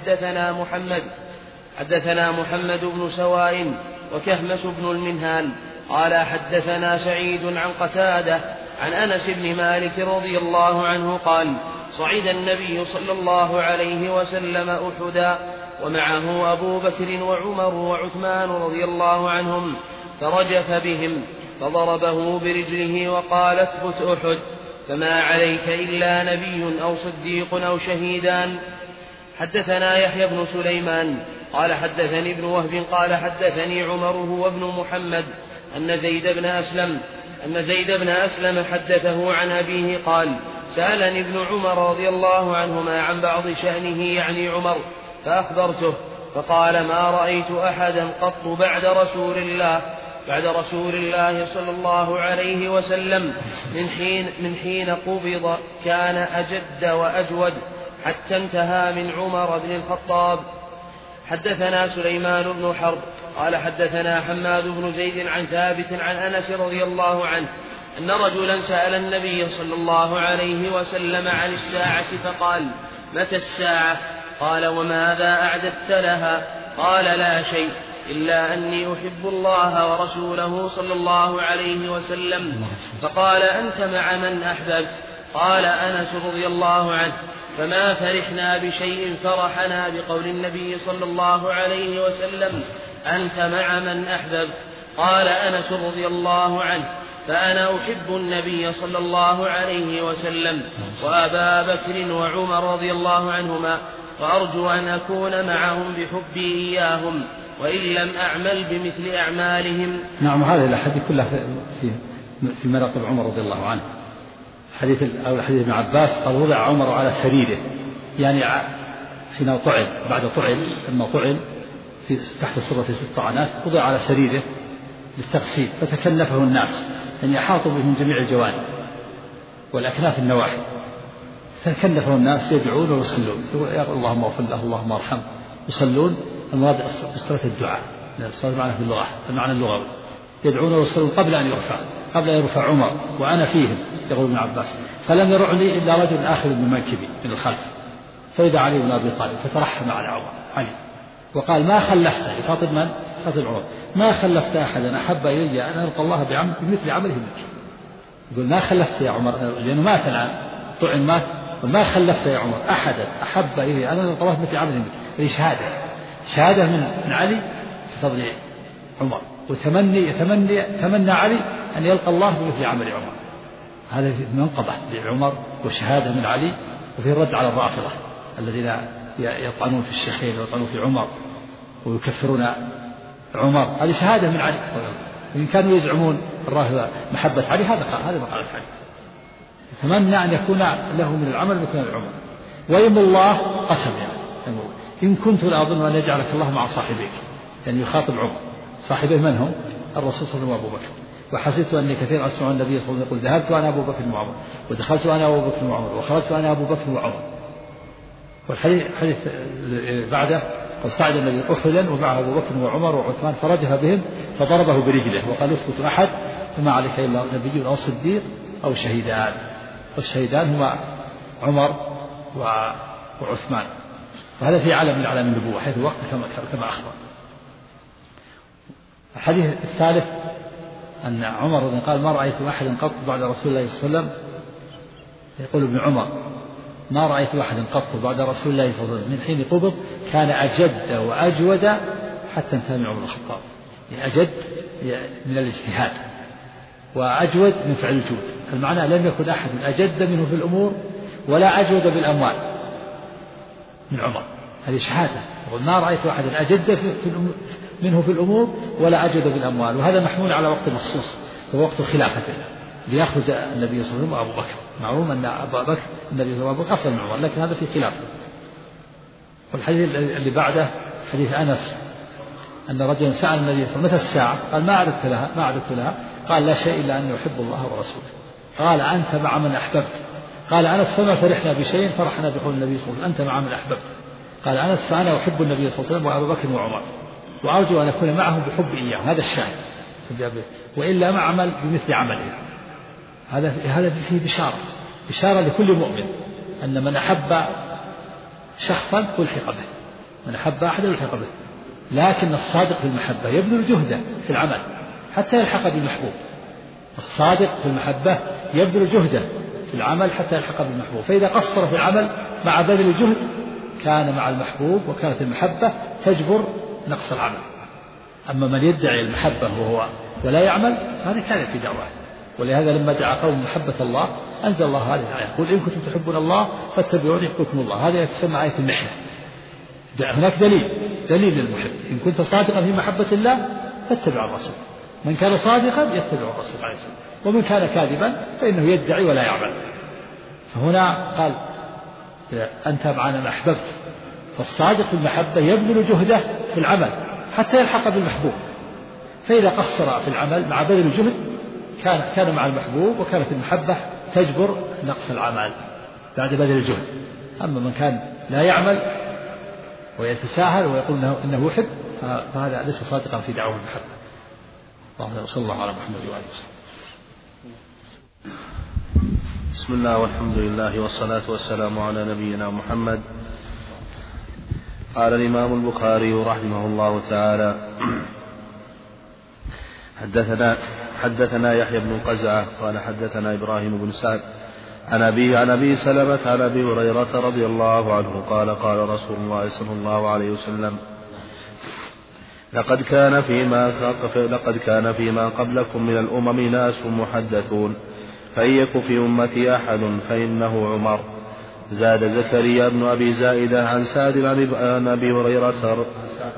حدثنا محمد بن سواء وكهمس بن المنهال قال حدثنا سعيد عن قتادة عن أنس بن مالك رضي الله عنه قال صعد النبي صلى الله عليه وسلم أحدا ومعه أبو بكر وعمر وعثمان رضي الله عنهم، فرجف بهم فضربه برجله وقال اثبت أحد، فما عليك إلا نبي أو صديق أو شهيدان. حدثنا يحيى بن سليمان قال حدثني ابن وهب قال حدثني عمر هو ابن محمد أن زيد بن أسلم حدثه عن أبيه قال سألني ابن عمر رضي الله عنهما عن بعض شأنه يعني عمر، فأخبرته فقال ما رأيت أحدا قط بعد رسول الله صلى الله عليه وسلم من حين قبض كان أجد وأجود حتى انتهى من عمر بن الخطاب. حدثنا سليمان بن حرب قال حدثنا حماد بن زيد عن ثابت عن أنس رضي الله عنه أن رجلا سأل النبي صلى الله عليه وسلم عن الساعة فقال متى الساعة؟ قال وماذا أعددت لها؟ قال لا شيء إلا أني أحب الله ورسوله صلى الله عليه وسلم. فقال أنت مع من أحببت؟ قال أنس رضي الله عنه فما فرحنا بشيء فرحنا بقول النبي صلى الله عليه وسلم أنت مع من أحببت. قال أنس رضي الله عنه فأنا أحب النبي صلى الله عليه وسلم وأبا بكر وعمر رضي الله عنهما وأرجو أن أكون معهم بحبي إياهم وإن لم أعمل بمثل أعمالهم. نعم، هذه الأحاديث كلها في مناقب عمر رضي الله عنه. حديث ابن عباس قال وضع عمر على سريره، يعني حين طعن، بعد طعن لما طعن تحت صرة 6 طعنات وضع على سريره للتغسيل، فتكلفه الناس أن يحاطوا به من جميع الجوانب والأكناف النواحي، تكلفه الناس يدعون ويصلون، اللهم اغفر له اللهم ارحمه، يصلون. المراد الصلاة الدعاء، الصلاة معنى في اللغة المعنى اللغوي، يدعون ويصلون قبل أن يرفع عمر وأنا فيهم، يقول ابن عباس، فلم يرعني إلا رجل آخر من منكبي من الخلف، فإذا علي بن أبي طالب فترحم على عمر علي وقال ما خلفت، يخاطب من؟ يخاطب عمر، ما خلفت أحدا أحب إلي أن ألقى الله بمثل عمله منك. يقول ما خلفت يا عمر، لأنه مات الآن، طعن مات، وما خلفت يا عمر أحدا أحب إلي أن ألقى الله بمثل عمله منك. هذه شهادة من علي في فضل عمر، وتمنى علي أن يلقى الله بمثل عمل عمر. هذا منقبة لعمر وشهادة من علي، وفي الرد على الرافضة الذين يطعنون في الشيخين ويطعنون في عمر ويكفرون عمر. هذه شهادة من علي، وإن كانوا يزعمون الرافضة محبة علي، هذا ما قالت علي، يتمنى أن يكون له من العمل مثل عمر. ويم الله قسم، يعني إن كنت لأظن أن يجعلك الله مع صاحبيك، يعني يخاطب عمر، صاحبه من هم؟ الرسول صلى الله عليه وسلم وأبو بكر. وحسبت أني كثير أسمع النبي صلى الله عليه وسلم يقول ذهبت أنا أبو بكر وعمر، ودخلت أنا أبو بكر وعمر، وخرجت أنا أبو بكر وعمر. والحديث بعده قد صعد النبي أحدا ومعه أبو بكر وعمر وعثمان فرجف بهم فضربه برجله وقال يثبت أحد فما عليك إلا نبي أو صديق أو شهيدان، والشهيدان هما عمر وعثمان. وهذا في علم من أعلام النبوة حيث وقت كما أخبر. الحديث الثالث أن عمر قال ما رأيت أحدا قط بعد رسول الله صلى الله عليه وسلم، يقول ابن عمر ما رأيت أحدا قط بعد رسول الله صلى الله عليه وسلم من حين قبض كان أجد وأجود حتى انتهى من عمر الخطاب. يعني أجد من الاجتهاد وأجود من فعل الجود، المعنى لم يكن أحد أجد منه في الأمور ولا أجود بالأموال من عمر. هذه شهادة، ما رأيت أحدا أجد منه في الأمور ولا أجود بالأموال. وهذا محمول على وقت مخصوص هو وقت خلافته، ليخرج النبي صلى الله عليه وسلم وأبو بكر. معلوم أن أبا بكر النبي صلى الله عليه وسلم أفضل من عمر، لكن هذا في خلافه. والحديث اللي بعده حديث أنس أن رجلا سأل النبي صلى الله عليه وسلم متى الساعة؟ قال ما أعددت لها. قال لا شيء إلا أن يحب الله ورسوله. قال أنت مع من أحببت. قال أنس فما فرحنا بشيء فرحنا بقول النبي صلى الله عليه وسلم أنت مع من أحببت. قال أنس فأنا أحب النبي صلى الله عليه وسلم وأبو بكر وعمر وأرجو أن أكون معهم بحب إياه. هذا الشاهد، وإلا ما عمل بمثل عمله. هذا فيه بشارة لكل مؤمن أن من أحب شخصا ألحق به، من أحب أحدا ألحق به. لكن الصادق في المحبة يبذل جهده في العمل حتى يلحق بالمحبوب. الصادق في المحبة يبذل جهده في العمل حتى يلحق بالمحبوب، فإذا قصر في العمل مع بذل الجهد كان مع المحبوب، وكانت المحبة تجبر نقص العمل. أما من يدعي المحبة ولا يعمل فهذا كان في دعواه. ولهذا لما دعا قوم محبة الله أنزل الله هذه الآية قل إن كنتم تحبون الله فاتبعوني يحببكم الله. هذه تسمى آية المحنة. هناك دليل للمحب، إن كنت صادقا في محبة الله فاتبع الرسول. من كان صادقا يتبع الرسول عليه الصلاة والسلام، ومن كان كاذبا فإنه يدعي ولا يعمل. فهنا قال أنت معنا من أحببت، فالصادق في المحبة يبذل جهده في العمل حتى يلحق بالمحبوب. فإذا قصر في العمل مع بذل الجهد كان مع المحبوب، وكانت المحبة تجبر نقص العمل بعد بذل الجهد. أما من كان لا يعمل ويتساهل ويقول إنه يحب فهذا ليس صادقا في دعوة المحبة. اللهم صل الله على محمد وآله وسلم. بسم الله والحمد لله والصلاة والسلام على نبينا محمد. قال الإمام البخاري رحمه الله تعالى حدثنا يحيى بن قزعة قال حدثنا إبراهيم بن سعد عن أبي سلمة عن أبي هريرة رضي الله عنه قال قال رسول الله صلى الله عليه وسلم لقد كان فيما قبلكم من الأمم ناس محدثون فإن يك في أمتي أحد فإنه عمر. زاد زكريا بن أبي زائدة عن سعد عن أبي هريرة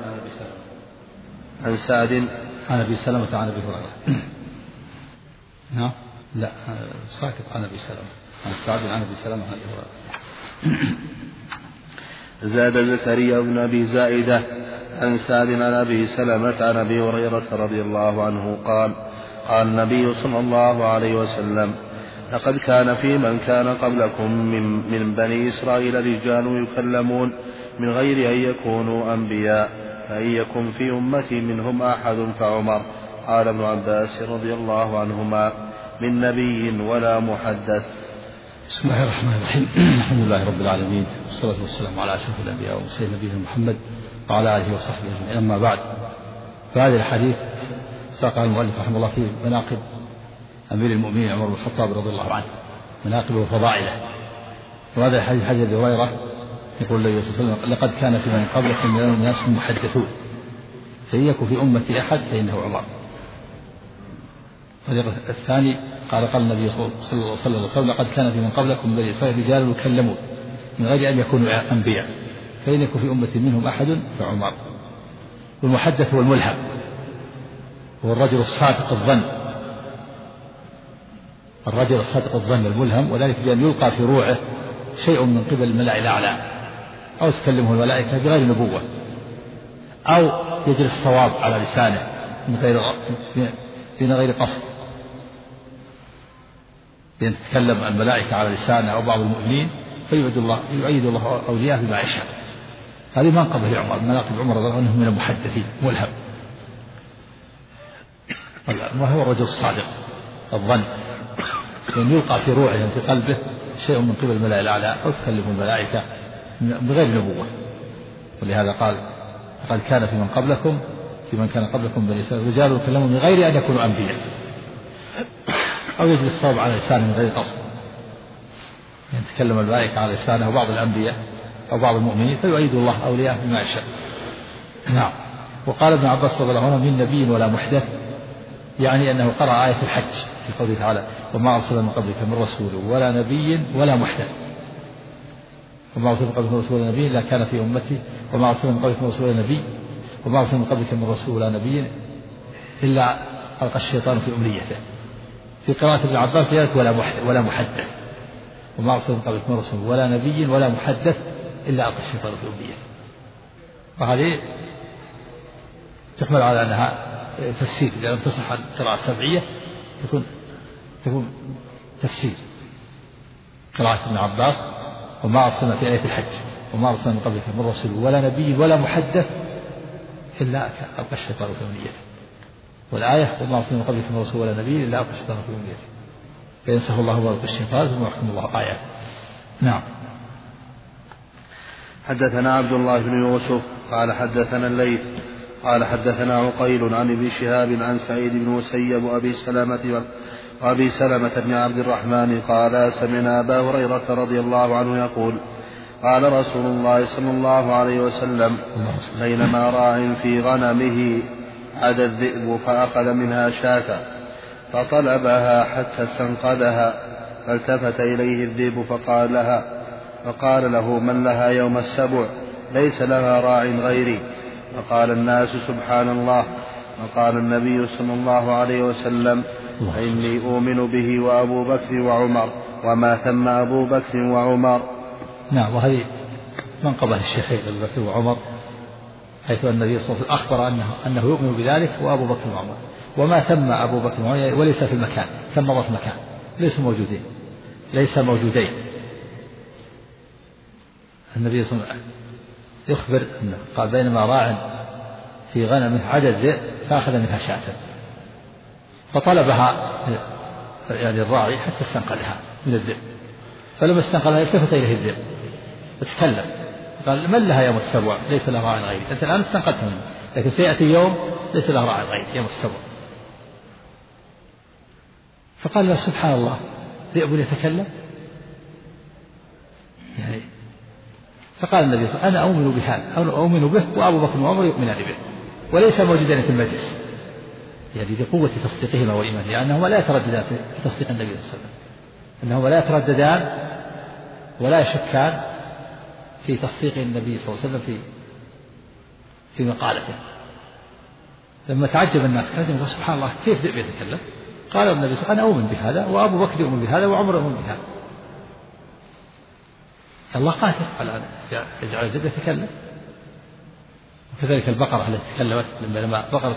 عن سعد عن أبي سلمة عن أبي هريرة. نعم لا ساكت عن أبي سلمة عن سعد عن أبي سلمة عن أبي هريرة. زاد زكريا بن أبي زائدة عن سعد عن أبي سلمة عن أبي هريرة رضي الله عنه قال قال النبي صلى الله عليه وسلم لقد كان في من كان قبلكم من بني إسرائيل رجال يكلمون من غير أن يكونوا أنبياء فإن يكن في أمتي منهم أحد فعمر. قال ابن عباس رضي الله عنهما من نبي ولا محدث. بسم الله الرحمن الرحيم. الحمد لله رب العالمين والصلاة والسلام على أشرف الأنبياء والمرسلين نبينا محمد وعلى آله وصحبه أجمعين. أما بعد، فهذا الحديث ساقه المؤلف رحمه الله في مناقب أمير المؤمنين عمر بن الخطاب رضي الله عنه، مناقبه وفضائله. وهذا الحديث حديث أبي هريرة يقول النبي صلى الله عليه وسلم لقد كان في من قبلكم من الناس محدثون فإن يكن في أمتي أحد فإنه عمر. الثاني قال النبي صلى الله عليه وسلم لقد كان في من قبلكم من بني إسرائيل رجال يكلمون من غير أن يكونوا أنبياء فإن يكن في أمتي منهم أحد فعمر. والمحدث هو الملهم، هو الرجل الصادق الظن، الرجل الصادق الظن الملهم، وذلك بأن يلقى في روعه شيء من قبل الملأ الأعلى أو تكلمه الملائكة بغير نبوة أو يجري الصواب على لسانه من غير قصد، بأن تتكلم الملائكة على لسانه أو بعض المؤمنين فيؤيد الله أولياءه بما يشاء. هذه منقبة لعمر، مناقب عمر رضي الله عنه من المحدثين ملهم، وهو الرجل الصادق الظن، لأن يلقى في روعه في قلبه شيء من قبل الملأ الأعلى أو تكلم الملائكة بغير نبوة. ولهذا قال كان في من كان قبلكم بني إسرائيل رجال يكلمون من غير أن يكونوا أنبياء أو يجري الصواب على لسانه من غير قصد، يعني تكلم الملائكة على لسانه أو بعض الأنبياء أو بعض المؤمنين فيؤيد الله أولياءه بما يشاء. نعم. وقال ابن عباس رضي الله عنه من نبي ولا محدث، يعني أنه قرأ آية الحج في قوله تعالى وما أرسلنا من قبلك من رسول ولا نبي ولا محدث. وما أرسلنا من قبلك من رسول ولا نبي إلا كان في أمتي وما أرسلنا من قبلك من رسول ولا نبي وما أرسلنا من قبلك من رسول ولا نبي إلا ألقى الشيطان في أمنيته. في قراءة ابن عباس زيادة ولا محدث، وما أرسلنا من قبلك من رسول ولا نبي ولا محدث إلا ألقى الشيطان في أمنيته. وهذه تحمل على أنها تفسير، إذا لم تصح القراءة السبعية تكون تفسير قراءة ابن عباس وما أرسلنا في آية الحج وما أرسلنا من قبلك من رسول ولا نبي ولا محدث إلا ألقى الشيطان في أمنيته. والآية وما أرسلنا من قبلك من رسول ولا نبي إلا ألقى الشيطان في أمنيته، فينسخ الله ما يلقي الشيطان ثم يحكم الله آيات. نعم. حدثنا عبد الله بن يوسف قال حدثنا الليث قال حدثنا عقيل عن ابن شهاب عن سعيد بن مسيب وأبي سلمة بن عبد الرحمن قال سمعنا أبا هريرة رضي الله عنه يقول قال رسول الله صلى الله عليه وسلم بينما راع في غنمه عدا الذئب فأخذ منها شاة فطلبها حتى استنقذها فالتفت إليه الذئب فقال له من لها يوم السبع ليس لها راع غيري. فقال الناس سبحان الله. فقال النبي صلى الله عليه وسلم إني أؤمن به وأبو بكر وعمر وما ثم أبو بكر وعمر. نعم. وهذه منقبة الشيخين أبو بكر وعمر، حيث النبي صلى الله عليه وسلم أخبر أنه يؤمن بذلك وأبو بكر وعمر، وما ثم أبو بكر وعمر وليس في المكان، ثم ضف مكان ليس موجودين. النبي صلى الله عليه وسلم يخبر أنه قال بينما راع في غنمه عدا الذئب فأخذ منها شاة فطلبها يعني الراعي حتى استنقذها من الذئب، فلما استنقذها التفت إليه الذئب وتكلم قال من لها يوم السبع ليس لها راع غيري. أنت الآن استنقذت منه لكن سيأتي يوم ليس لها راع غيري يوم السبع. فقال له سبحان الله ذئب يتكلم يعني. فقال النبي صلى الله عليه وسلم أنا أؤمن بهذا، أنا أؤمن به وأبو بكر وعمر يؤمنان به وليس موجودان في المجلس، يعني لقوة تصديقهما وإيمانهما، لأنهما لا يترددان في تصديق النبي صلى الله عليه وسلم، أنهما لا يترددان ولا يشكان في تصديق النبي صلى الله عليه وسلم في مقالته. لما تعجب الناس قالوا سبحان الله كيف ذئب يتكلم؟ قال النبي صلى الله عليه وسلم أنا أؤمن بهذا وأبو بكر يؤمن بهذا وعمر يؤمن بهذا. الله قادر على أن يجعل الذئب يتكلم. وكذلك البقرة التي تكلمت لما بقرة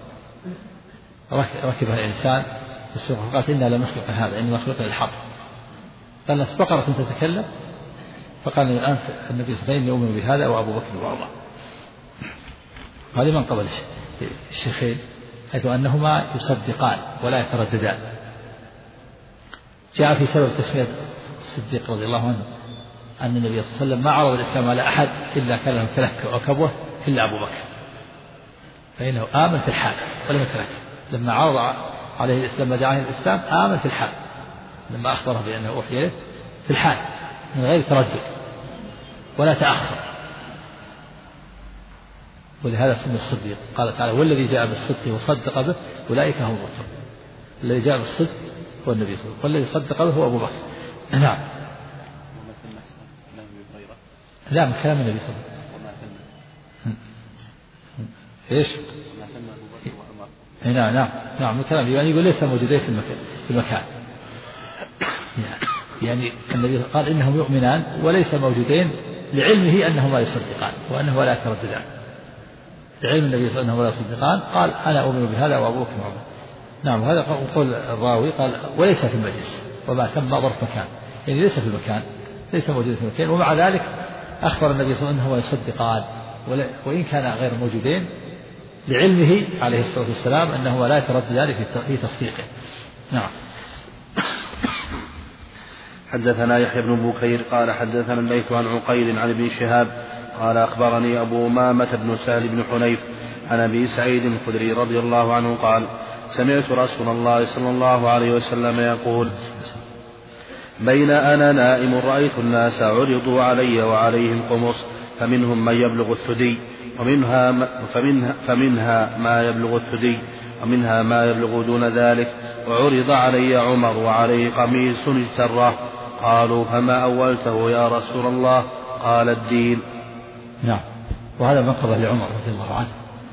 ركبها الإنسان في السوق قالت إنا لمخلق هذا إنما خلق للحرب. قال بقرة تتكلم فقال الآن النبي صلى الله عليه وسلم يؤمن بهذا وأبو بكر وعمر. هذه من قبل الشيخين حيث أنهما يصدقان ولا يترددان. جاء في سبب تسمية الصديق رضي الله عنه أن النبي صلى الله عليه وسلم ما عرض الإسلام على أحد إلا كان له ثلاث وكبوة إلا أبو بكر، فإنه آمن في الحال ولم يترك. لما عرض عليه الإسلام ودعاه الإسلام آمن في الحال، لما أخبره بأنه أوحي إليه في الحال من غير تردد ولا تأخر. ولهذا سمي الصديق. قال تعالى والذي جاء بالصدق وصدق به أولئك هم المتقون. الذي جاء بالصدق هو النبي صلى الله عليه وسلم والذي صدق به هو أبو بكر. نعم. لا من كلام النبي صلى الله عليه وسلم. ايش؟ نعم من كلام يعني يقول ليس موجودين في المكان. يعني النبي قال إنهم يؤمنان وليس موجودين لعلمه أنهما يصدقان وأنه لا يترددان. لعلم النبي صلى الله عليه وسلم أنه لا يصدقان قال أنا أؤمن بهذا وأبو بكر وعمر. نعم هذا قول الراوي قال وليس في المجلس وما تم ظرف مكان، يعني ليس في المكان، ليس موجود في المكان. ومع ذلك أخبر النبي صلى الله عليه وسلم أنه يصدقان وإن كان غير موجودين لعلمه عليه الصلاة والسلام أنه لا يتردد ذلك في تصديقه. نعم. حدثنا يحيى بن بكير قال حدثنا الليث عن عقيل عن ابن شهاب قال أخبرني أبو أمامة بن سهل بن حنيف عن أبي سعيد الخدري رضي الله عنه قال سمعت رسول الله صلى الله عليه وسلم يقول بين أنا نائم رأيت الناس عرضوا علي وعليهم قمص فمنهم من يبلغ الثدي فمنها ما يبلغ الثدي ومنها ما يبلغ دون ذلك وعرض علي عمر وعليه قميص اجتره قالوا فما أولته يا رسول الله قال الدين. نعم. وهذا منقبة لعمر رضي الله عنه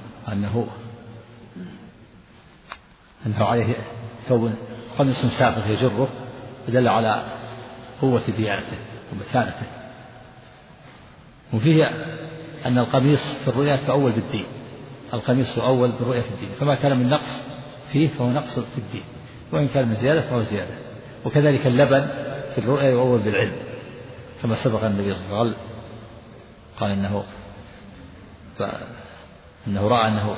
أنه عليه ثوب قميص سابق يجره يدل على قوة ديانته ومتانته. وفيه أن القميص في الرؤيا تؤول بالدين، القميص يؤول بالرؤيا في الدين، فما كان من نقص فيه فهو نقص في الدين، وإن كان من زيادة فهو زيادة. وكذلك اللبن في الرؤيا يؤول بالعلم كما سبق النبي صلى الله عليه وسلم قال إنه رأى أنه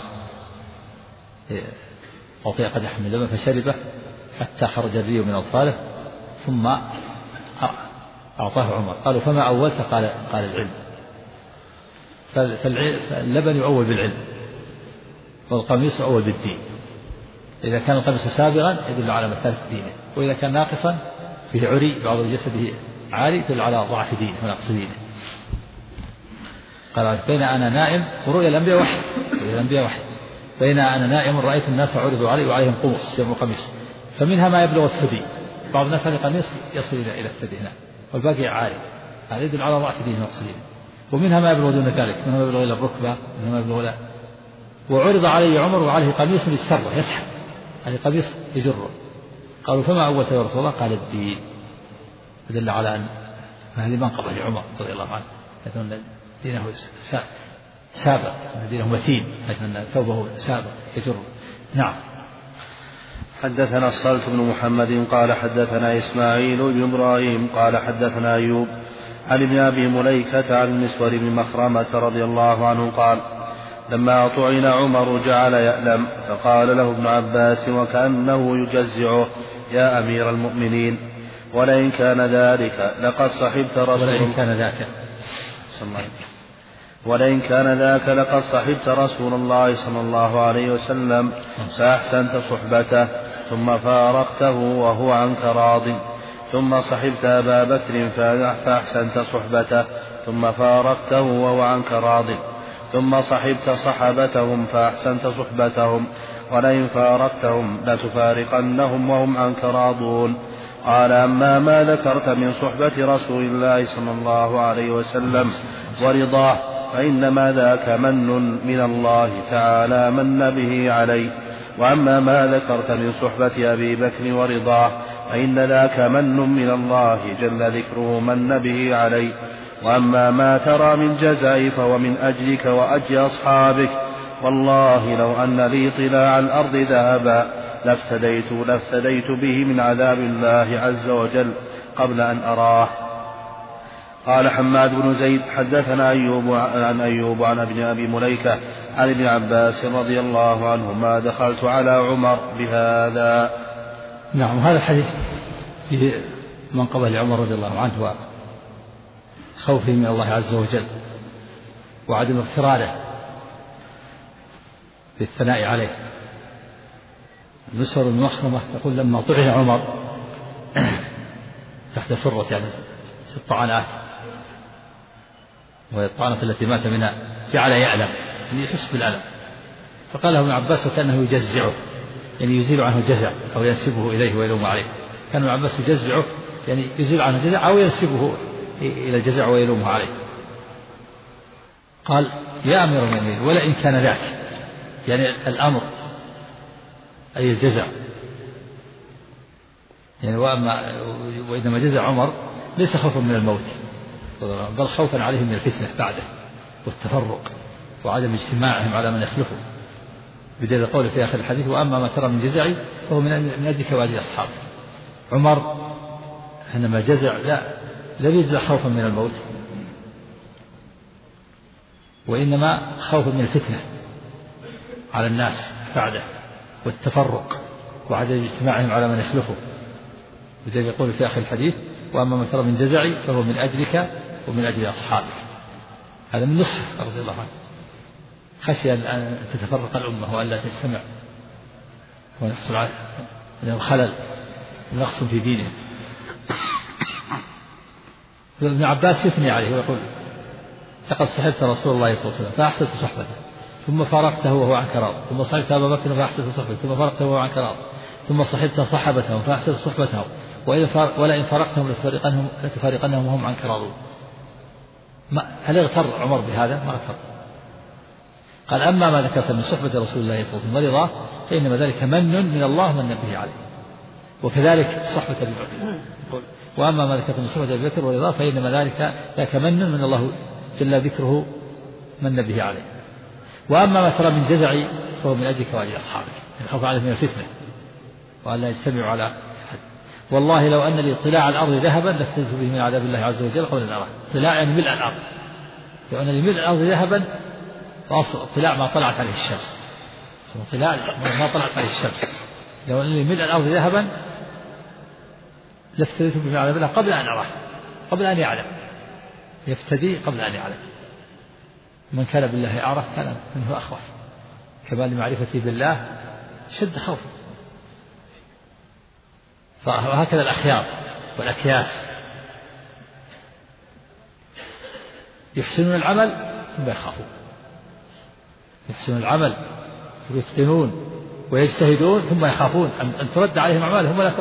أعطي قدح من لبن فشربه حتى خرج الري من أطفاله ثم أعطاه عمر. قالوا فما أولت قال العلم. فاللبن يؤول بالعلم والقميص يؤول بالدين. إذا كان القميص سابغا يدل على مسالك دينه، وإذا كان ناقصا فيه عري بعض جسده عاري يدل على ضعف دينه ونقص دينه. قال بين أنا نائم ورؤيا الأنبياء وحي بين أنا نائم رأيت الناس عرضوا علي وعليهم قمص جمع قميص فمنها ما يبلغ الثدي، بعض الناس على قميص يصل إلى الثدي هنا والباقي عاري، هذا يدل على ضعف دينه ونقص دينه. ومنها ما يبلغ دون ذلك، منها ما يبلغ إلى الركبة، منها ما يبلغ إلى. وعرض علي عمر وعليه قميص يستره يسحب، يعني قميص يجره. قالوا فما أول يا رسول الله؟ قال الدين. فدل على أن هذه منقبة لعمر رضي الله عنه، أن دينه سابق، أن دينه متين، أن ثوبه سابق يجره. نعم. حدثنا الصلت بن محمد قال حدثنا إسماعيل بن إبراهيم قال حدثنا أيوب عن ابن أبي مليكة عن المسور بن مخرمة رضي الله عنه قال لما طعن عمر جعل يألم فقال له ابن عباس وكأنه يجزعه يا أمير المؤمنين ولئن كان ذلك لقد صحبت رسول الله صلى الله عليه وسلم فأحسنت صحبته ثم فارقته وهو عنك راض ثم صحبت أبا بكر فأحسنت صحبته ثم فارقته وهو عنك راض ثم صحبت صحبتهم فأحسنت صحبتهم ولئن فارقتهم لتفارقنهم وهم عنك راضون. قال أما ما ذكرت من صحبة رسول الله صلى الله عليه وسلم ورضاه فإنما ذاك من من الله تعالى من به علي، وأما ما ذكرت من صحبة أبي بكر ورضاه فإن ذاك من من الله جل ذكره من به علي، وأما ما ترى من جزائي فهو من أجلك وأجل أصحابك، والله لو أن لي طلاع الأرض ذهبا لافتديت به من عذاب الله عز وجل قبل أن أراه. قال حماد بن زيد حدثنا أيوب عن ابن أبي مليكة عن ابن عباس رضي الله عنهما دخلت على عمر بهذا. نعم، هذا الحديث في منقبة لعمر رضي الله عنه وخوفه من الله عز وجل وعدم اغتراره بالثناء عليه. مسور بن مخرمة يقول لما طعن عمر تحت سرة يعني 6 طعنات، وهي الطعنة التي مات منها جعل يعلم يعني يحس بالألم، فقال له ابن عباس وكأنه يجزعه يعني يزيل عنه الجزع أو ينسبه إليه ويلوم عليه. كان ابن عباس يجزعه يعني يزيل عنه الجزع أو ينسبه إلى الجزع ويلومه عليه. قال يا أمير المؤمنين ولئن كان ذاك يعني الأمر أي الجزع يعني وإنما جزع عمر ليس خوفا من الموت بل خوفا عليهم من الفتنة بعده والتفرق وعدم اجتماعهم على من يخلفه، بدليل قوله في آخر الحديث وأما ما ترى من جزعي فهو من أجلك وأجل أصحابك. عمر حينما جزع لم يجزع خوفا من الموت وإنما خوفا من الفتنة على الناس بعده والتفرق وعدم اجتماعهم على من يخلفه، بدليل يقول في آخر الحديث وأما ما ترى من جزعي فهو من أجلك ومن أجل أصحابك. هذا من نصح رضي الله عنه، خشي أن تتفرق الأمة وأن لا تجتمع ويحصل عليهم خلل ونقص في دينهم. ابن عباس يثني عليه ويقول لقد صحبت رسول الله صلى الله عليه وسلم فأحسنت صحبته ثم فارقته وهو عنك راض، ثم صحبت أبا بكر فأحسنت صحبته ثم فارقته وهو عنك راض، ثم صحبت صحبته فأحسنت صحبته ولئن فارقتهم لتفارقنهم وهم عنك راضون. هل اغتر عمر بهذا؟ ما اغتر. قال أما ما ذكرت من صحبة رسول الله صلى الله عليه وسلم ورضاه فإنما ذلك من الله من به عليه، وكذلك صحبة أبي بكر. وأما ما ذكرت من صحبة أبي بكر ورضاه فإنما ذلك من الله جل ذكره من به عليه. وأما ما ترى من جزعي فهو من أجلك وأجل أصحابك، الخوف عليهم من الفتنة وأن لا يجتمعوا على أحد. والله لو أن لي طلاع الأرض ذهبا لافتديت به من عذاب الله عز وجل قبل أن أراه. طلاع يعني ملء الأرض، لو أن لي ملء الأرض ذهبا طلاع ما طلعت عليه الشمس، طلاع ما طلعت عليه الشمس، لو أن لي ملء الأرض ذهبا لافتديت به من عذاب الله قبل أن أراه، قبل أن يعلم، يفتدي قبل أن يعلم. من كان بالله أعرف كان منه أخوف، كما لمعرفتي بالله شد خوفه. فهكذا الأخيار والأكياس يحسنون العمل ثم يخافون، يحسنون العمل ويتقنون ويجتهدون ثم يخافون أن ترد عليهم أعمالهم ولا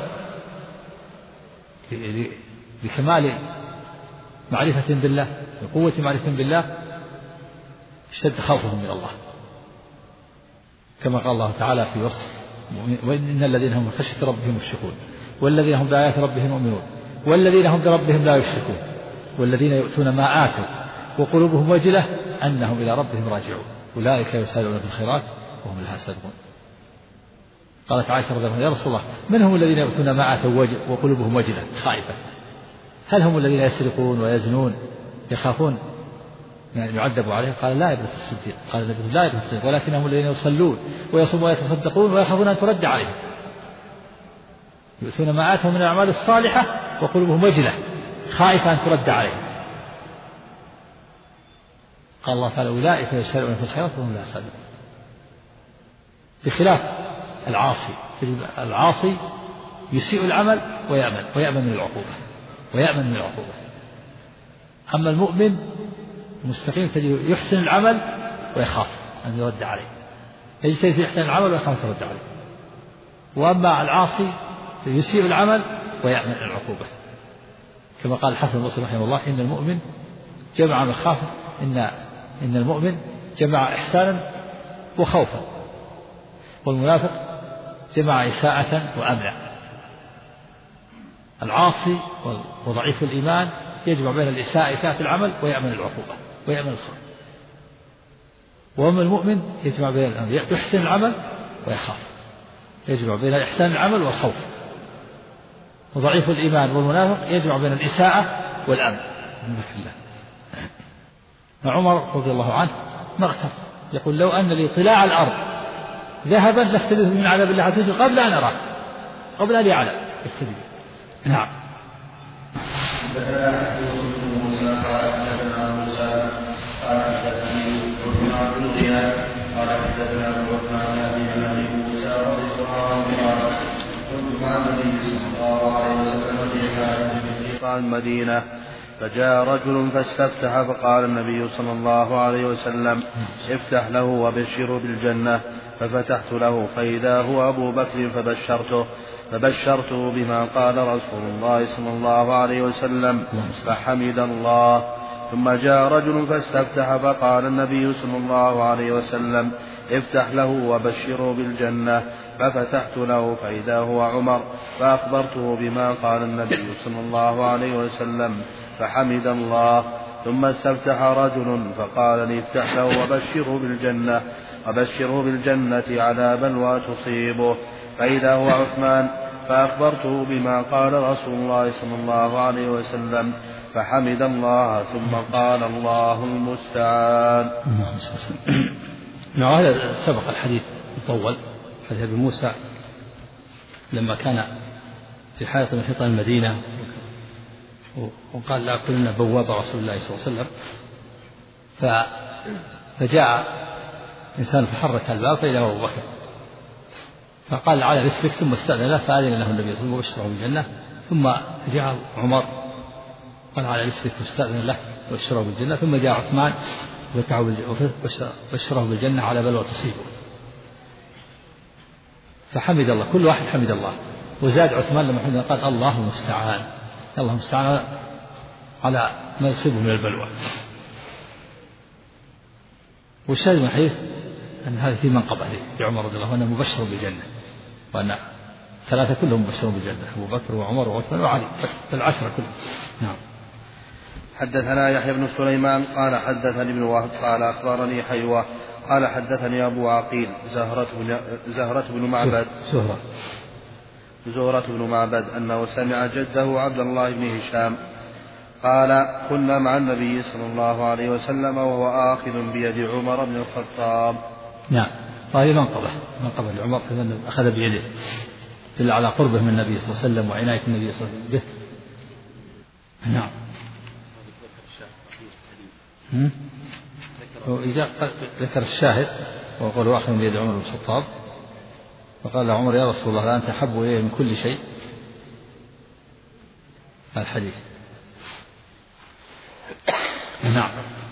بكمال معرفة بالله وقوة معرفة بالله اشتد خوفهم من الله، كما قال الله تعالى في وصف وإن الذين هم من خشية ربهم مشفقون والذين هم بآيات ربهم مؤمنون والذين هم بربهم لا يشركون والذين يؤتون ما آتوا وقلوبهم وجلة أنهم إلى ربهم راجعون أولئك يسارعون في الخيرات وهم لها سابقون. قالت عائشة رضي الله عنها يا رسول الله من هم الذين يؤتون ما آتوا وقلوبهم وجلة خائفة؟ هل هم الذين يسرقون ويزنون يخافون يعني يعذبوا عليه؟ قال لا يا ابنة الصديق، قال النبي لا يا ابنة الصديق ولكنهم الذين يصلون ويصومون ويتصدقون ويخافون أن ترد عليهم، يؤتون ما آتوا من الأعمال الصالحة وقلوبهم وجلة خائفة أن ترد عليهم. قال الله تعالى أولئك يسارعون في الخيرات وهم لا سابقون، بخلاف العاصي يسيء العمل ويأمن من العقوبة أما المؤمن المستقيم تجد يحسن العمل ويخاف أن يرد عليه، يجتهد في إحسان العمل ويخاف أن يرد عليه. وأما العاصي يسيء العمل ويأمن العقوبة، كما قال الحسن البصري رحمه الله: إن المؤمن جمع مخافة، إن المؤمن جمع إحسانا وخوفا، والمنافق جمع إساءة وأمنا. العاصي وضعيف الإيمان يجمع بين إساءة العمل ويأمن العقوبة ويأمن الخوف، وأما المؤمن يجمع بين يحسن العمل ويخاف، يجمع بين إحسان العمل والخوف. وضعيف الإيمان والمنافق يجمع بين الإساءة والأمن من ذكر الله. عمر رضي الله عنه ما اغتر، يقول: لو أن لي طلاع الأرض ذهبا لاستبدلت من عذاب الله عز وجل قبل أن أراه، قبل أن يعلم استبدل. نعم. قال حدثني عبد الغياث قال حدثنا عثمان بن ابي موسى رضي الله عنه كنت مع النبي صلى الله عليه وسلم في قال المدينه فجاء رجل فاستفتح فقال النبي صلى الله عليه وسلم: افتح له وبشره بالجنه. ففتحت له فاذا هو ابو بكر فبشرته بما قال رسول الله صلى الله عليه وسلم فحمد الله. ثم جاء رجل فاستفتح فقال النبي صلى الله عليه وسلم: افتح له وبشره بالجنة. ففتحت له فإذا هو عمر فأخبرته بما قال النبي صلى الله عليه وسلم فحمد الله. ثم استفتح رجل فقال لي: افتح له وبشره بالجنة على بلوى تصيبه. فإذا هو عثمان فأخبرته بما قال رسول الله صلى الله عليه وسلم فحمد الله ثم قال: الله المستعان. هذا سبق الحديث الطول، حديث أبي موسى لما كان في حائط من حيطان المدينة وقال: لا أكلن بواب رسول الله صلى الله عليه وسلم، فجاء إنسان فحرك الباب فإذا هو أبو بكر، فقال: على رسلك. ثم استأذن له فأذن له النبي صلى الله عليه وسلم وبشره بالجنة. ثم جاء عمر قال: على رسلك، واستأذن له وبشره بالجنة. ثم جاء عثمان وبشره بالجنة على بلوى تصيبه. فحمد الله، كل واحد حمد الله. وزاد عثمان لما حمد قال: الله المستعان، الله المستعان على ما يصيبه من البلوى. والشاهد من الحديث أن هذا في منقبة لعمر رضي الله عنه مبشر بالجنة، وأن ثلاثة كلهم مبشرون بالجنة: أبو بكر وعمر وعثمان وعلي، العشرة كلهم. نعم. حدثنا يحيى بن سليمان قال حدثني ابن وهب قال أخبرني حيوة قال حدثني أبو عقيل زهرة بن معبد أنه سمع جده عبد الله بن هشام قال: كنا مع النبي صلى الله عليه وسلم وهو آخذ بيد عمر بن الخطاب. نعم. هذه منقبة لعمر، أخذ بيده دل على قربه من النبي صلى الله عليه وسلم وعناية النبي صلى الله عليه وسلم به. نعم. وإذا ذكر الشاهد وقال: واخذ بيد عمر بن الخطاب، فقال عمر: يا رسول الله، أنت أحب إلي من كل شيء. الحديث. نعم.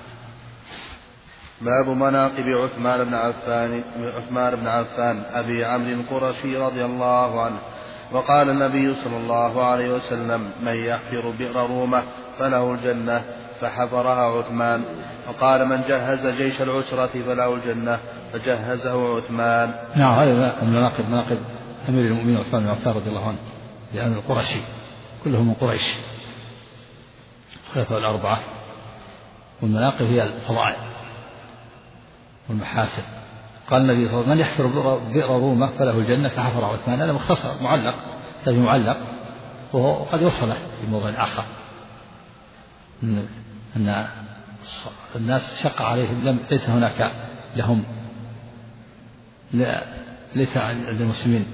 باب مناقب عثمان بن عفان أبي عمرو القرشي رضي الله عنه. وقال النبي صلى الله عليه وسلم: من يحفر بئر رومة فله الجنة، فحفرها عثمان. وقال: من جهز جيش العسرة فله الجنة، فجهزه عثمان. نعم. هذا مناقب أمير المؤمنين عثمان بن عفان رضي الله عنه، لأن القرشي كلهم من قريش، الخلفاء الأربعة. والمناقب هي الفضائل والمحاسن. قال النبي صلى الله عليه وسلم: من يحفر بئر رومة فله الجنة، فحفر عثمان. هذا مختصر معلق وقد وصله في موضوع آخر أن الناس شق عليهم، ليس هناك لهم، ليس عند المسلمين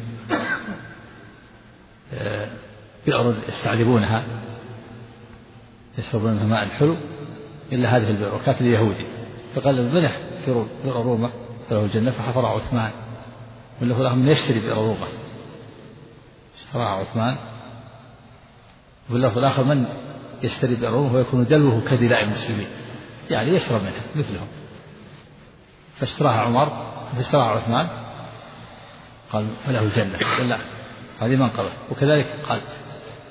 بئر يستعذبونها يشربون منها ماء الحلو إلا هذه البئر، وكانت اليهودي. فقال: من يحفر بئر رومة فله الجنة، فحفر عثمان. والله لهم من يشتري بئر رومة، اشتراها عثمان. واللفظ الآخر: من يشتري بئر رومة ويكون دلوه كدلاء المسلمين، يعني يشرب منها مثلهم. فاشتراها عثمان، قال: فله الجنة. لا، هذه منقبة. وكذلك قال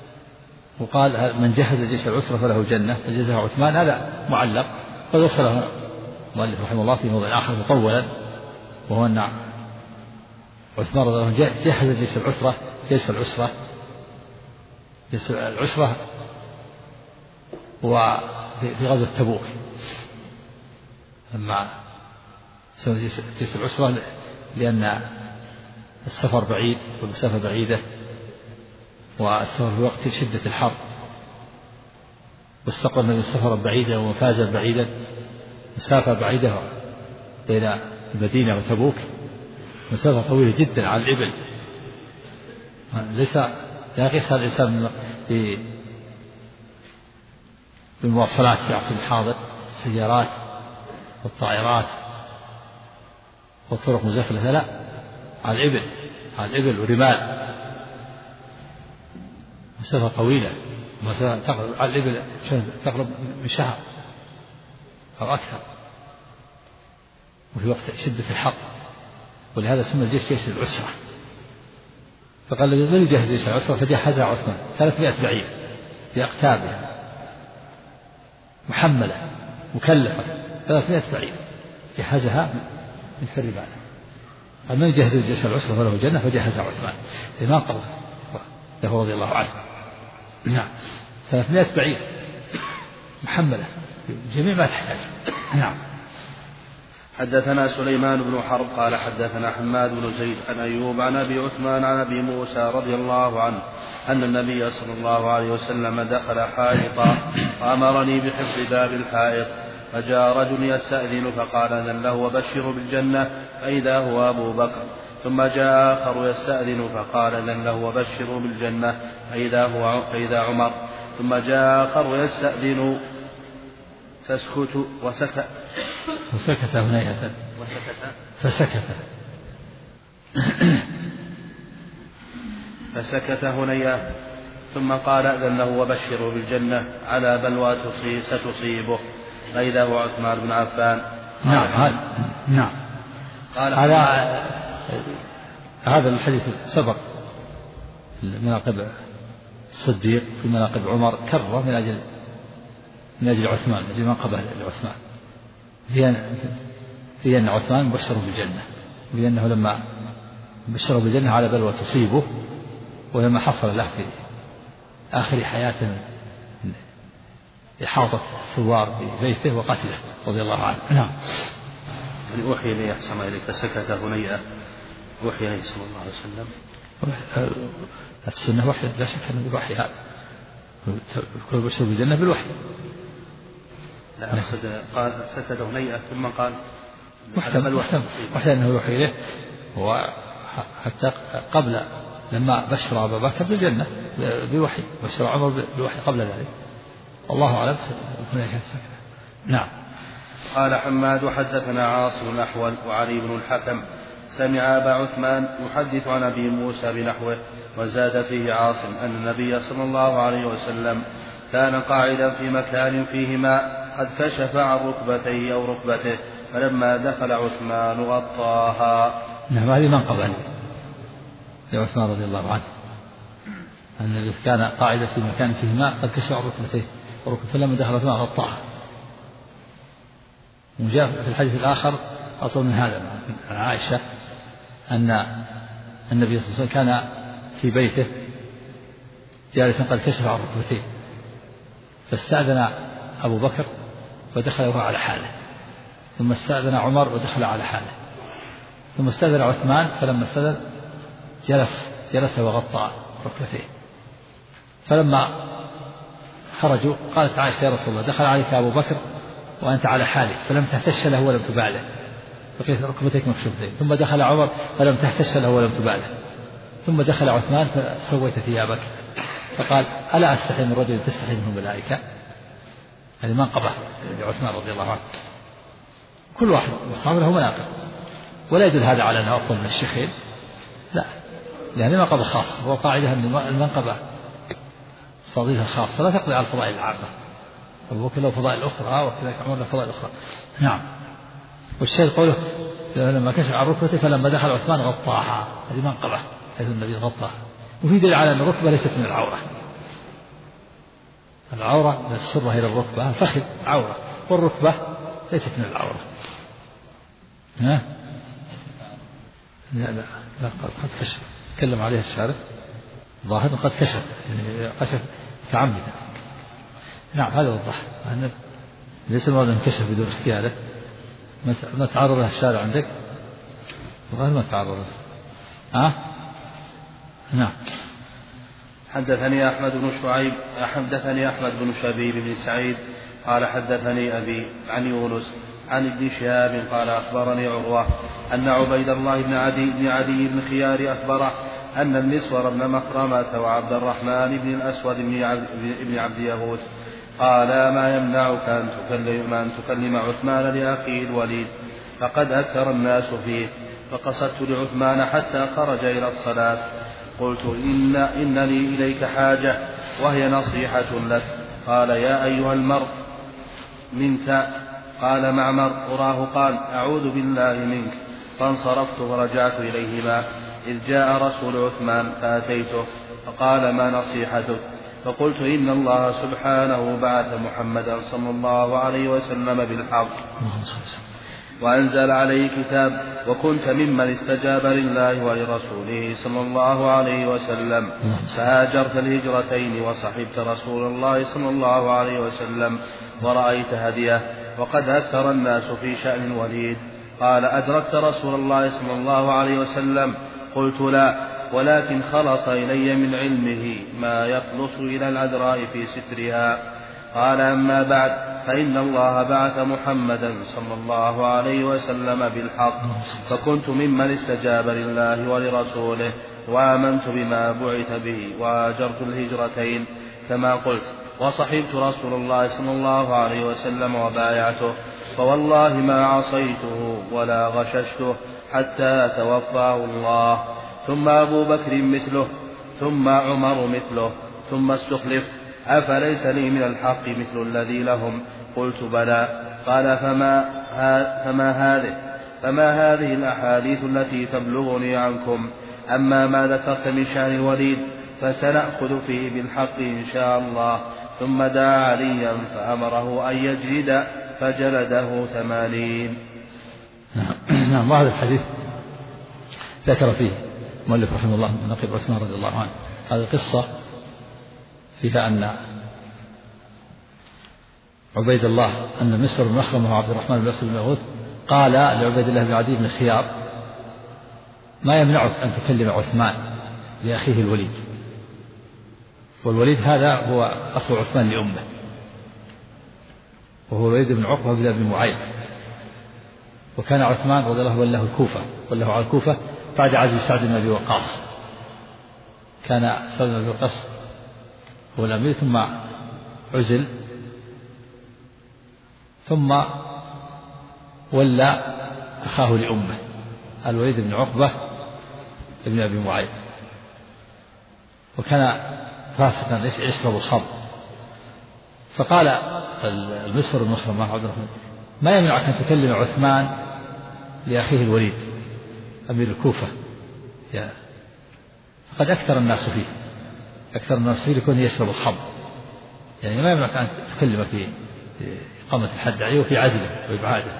وقال من جهز جيش العسرة فله جنة فجزاه عثمان، هذا معلق، قد وصله المؤلف رحمه الله في موضع آخر مطولا، وهو أن عثمان رضي الله عنه جهز جيش العسرة. جيش العسرة وفي غزوة تبوك لما سوى جيش العسرة، لأن السفر بعيد والمسافة بعيدة، والسفر في وقت شدة الحر، واستقر النبي سفرا بعيدا ومفازا بعيدا، مسافة بعيدة بين المدينة وتبوك، مسافة طويلة جدا على الإبل، ليس لا يقيسها الإنسان بالمواصلات في عصر الحاضر، السيارات والطائرات والطرق مزخرفة، لا، على الإبل ورمال، مسافة طويلة، مسافة تقرب على الإبل تقرب من شهر أو أكثر، وفي وقت شدة الحر، ولهذا سمى الجيش جيش العسرة. فقال من يجهز جيش العسرة؟ فجهزها عثمان 300 بعير بأقتابها محملة مكلفة، 300 بعير جهزها من حر. قال من يجهز جيش العسرة فله جنة فجهزها عثمان، ما قبل له رضي الله عنه. نعم، 300 بعير محملة جميع ما تحتاج. نعم. حدثنا سليمان بن حرب قال حدثنا حماد بن زيد عن أيوب عن أبي عثمان عن أبي موسى رضي الله عنه أن النبي صلى الله عليه وسلم دخل حائطا وأمرني بحفظ باب الحائط، فجاء رجل يستأذن فقال أذن له وبشره بالجنة، فإذا هو أبو بكر. ثم جاء آخر يستأذن فقال أذن له وبشره بالجنة، فإذا عمر. ثم جاء آخر يستأذن فسكت هنيئة فسكت هنيئة ثم قال أذن له وبشره بالجنة على بلوى ستصيبه، فإذا هو عثمان بن عفان. نعم. هذا الحديث سبق مناقب الصديق في مناقب عمر كرر من أجل عثمان، من أجل منقبه لعثمان، في أن عثمان مبشر بالجنة، لأنه لما بشر بالجنة على بلوى تصيبه، ولما حصل له في آخر حياته إحاطة الثوار ببيته وقتله رضي الله عنه. نعم. يعني أوحي إليه أحسن إليك فسكت هنيئة، أوحي إليه صلى الله عليه وسلم. السنة وحي، لا شك أنه بالوحي، هذا كل بشر بالجنة بالوحي. لا أقصد قال سكت هنيئة ثم قال وحتى أنه يوحي إليه، وحتى قبل لما بشر أبا بكر بالجنة بوحي، بشر عمر بوحي قبل ذلك، الله أعلم. نعم. قال حماد وحدثنا عاصم الأحول وعلي بن الحكم سمع أبا عثمان يحدث عن أبي موسى بنحوه، وزاد فيه عاصم أن النبي صلى الله عليه وسلم كان قاعدا في مكان فيه ماء قد كشف عن ركبتيه أو ركبته، فلما دخل عثمان غطاها. نعم، هذه منقبة لعثمان رضي الله عنه، أن النبي كان قاعدا في مكان فيه ماء قد كشف عن ركبتيه فلما دخل عثمان غطاها. وجاء في الحديث الآخر أطول من هذا عن عائشة أن النبي صلى الله عليه وسلم كان في بيته جالسا قد كشف عن ركبتيه، فاستأذن أبو بكر ودخل وهو على حاله، ثم استأذن عمر ودخل على حاله، ثم استأذن عثمان، فلما استأذن جلس وغطى ركبتيه. فلما خرجوا قالت عائشة يا رسول الله دخل عليك أبو بكر وأنت على حالك فلم تهتش له ولم تباله، بقيت ركبتيك مكشوفتين. ثم دخل عمر فلم تهتش له ولم تباله. ثم دخل عثمان فسويت ثيابك، فقال ألا أستحي من رجل تستحي منه الملائكة؟ هذه منقبة لعثمان رضي الله عنه. كل واحد من الصحابة له مناقب، ولا يدل هذا على أنه أفضل من الشيخين، لا، لأن منقبة خاصة، هو قاعدة أن المنقبة فضيلة خاصة لا تقضي على الفضائل العامة. أبو بكر له فضائل أخرى وكذلك عمر له فضائل أخرى. نعم. والشيء قوله لما كشف عن ركبته فلما دخل عثمان غطاها، هذه منقبة حيث النبي غطاها، وفي دليل على أن الركبة ليست من العورة، العورة من السرة إلى الركبة، الفخذ عورة والركبة ليست من العورة. ها؟ لا قد كشف، تكلم عليها الشارع ظاهر قد كشف، يعني كشف متعمدا. نعم هذا وضح أن ليس المراد أن كشف بدون اختياره. ما تعرض له الشارع عندك؟ ظاهر ما تعرض له. نعم. حدثني أحمد بن شبيب بن سعيد قال حدثني أبي عن يونس عن ابن شهاب قال أخبرني عروة أن عبيد الله بن عدي بن خيار أخبره أن المسور بن مخرمة وعبد الرحمن بن الأسود بن عبد يغوث قال ما يمنعك أن تكلم عثمان لأخيه الوليد فقد أكثر الناس فيه، فقصدت لعثمان حتى خرج إلى الصلاة قلت إن لي إليك حاجة وهي نصيحة لك. قال يا أيها المرء منك؟ قال معمر أراه قال أعوذ بالله منك، فانصرفت ورجعت إليهما إذ جاء رسول عثمان فأتيته فقال ما نصيحتك؟ فقلت إن الله سبحانه بعث محمدا صلى الله عليه وسلم بالحق وأنزل عليه كتاب وكنت ممن استجاب لله ولرسوله صلى الله عليه وسلم فهاجرت الهجرتين وصحبت رسول الله صلى الله عليه وسلم ورأيت هديه وقد أكثر الناس في شأن الوليد. قال أدركت رسول الله صلى الله عليه وسلم؟ قلت لا، ولكن خلص إلي من علمه ما يخلص إلى العذراء في سترها. قال أما بعد فإن الله بعث محمدا صلى الله عليه وسلم بالحق فكنت ممن استجاب لله ولرسوله وآمنت بما بعث به وهاجرت الهجرتين كما قلت وصحبت رسول الله صلى الله عليه وسلم وبايعته فوالله ما عصيته ولا غششته حتى توفاه الله. ثم أبو بكر مثله ثم عمر مثله ثم استخلف أفليس لي من الحق مثل الذي لهم؟ قلت بلى. قال فما هذه الأحاديث التي تبلغني عنكم؟ أما ما ذكرت من شأن الوليد فسنأخذ فيه بالحق إن شاء الله. ثم دعا عليا فأمره أن يجلد فجلده 80. نعم. وهذا الحديث ذكر فيه مؤلف رحمه الله من نقيب عثمان رضي الله عنه هذه القصة فيها أن عبيد الله أن مسور بن مخرمة وعبد الرحمن بن الأسود بن يغوث قال لعبيد الله بن عدي بن خيار ما يمنعك أن تكلم عثمان لأخيه الوليد، والوليد هذا هو أخو عثمان لأمه وهو الوليد بن عقبة بن أبي معيط، وكان عثمان رضي الله عنه وله الكوفة وله على الكوفة بعد عزل سعد بن أبي وقاص. كان سعد بن أبي وقاص هو الأمير ثم عزل ثم ولى أخاه لأمه الوليد بن عقبة بن أبي معيط، وكان فاسقا يشرب الخمر. فقال المسور بن مخرمة عبد الرحمن ما يمنعك أن تكلم عثمان لأخيه الوليد أمير الكوفة فقد أكثر الناس فيه لكونه يشرب الخمر، يعني ما يمنعك أن تكلم في إقامة الحد عليه وفي عزله وإبعاده.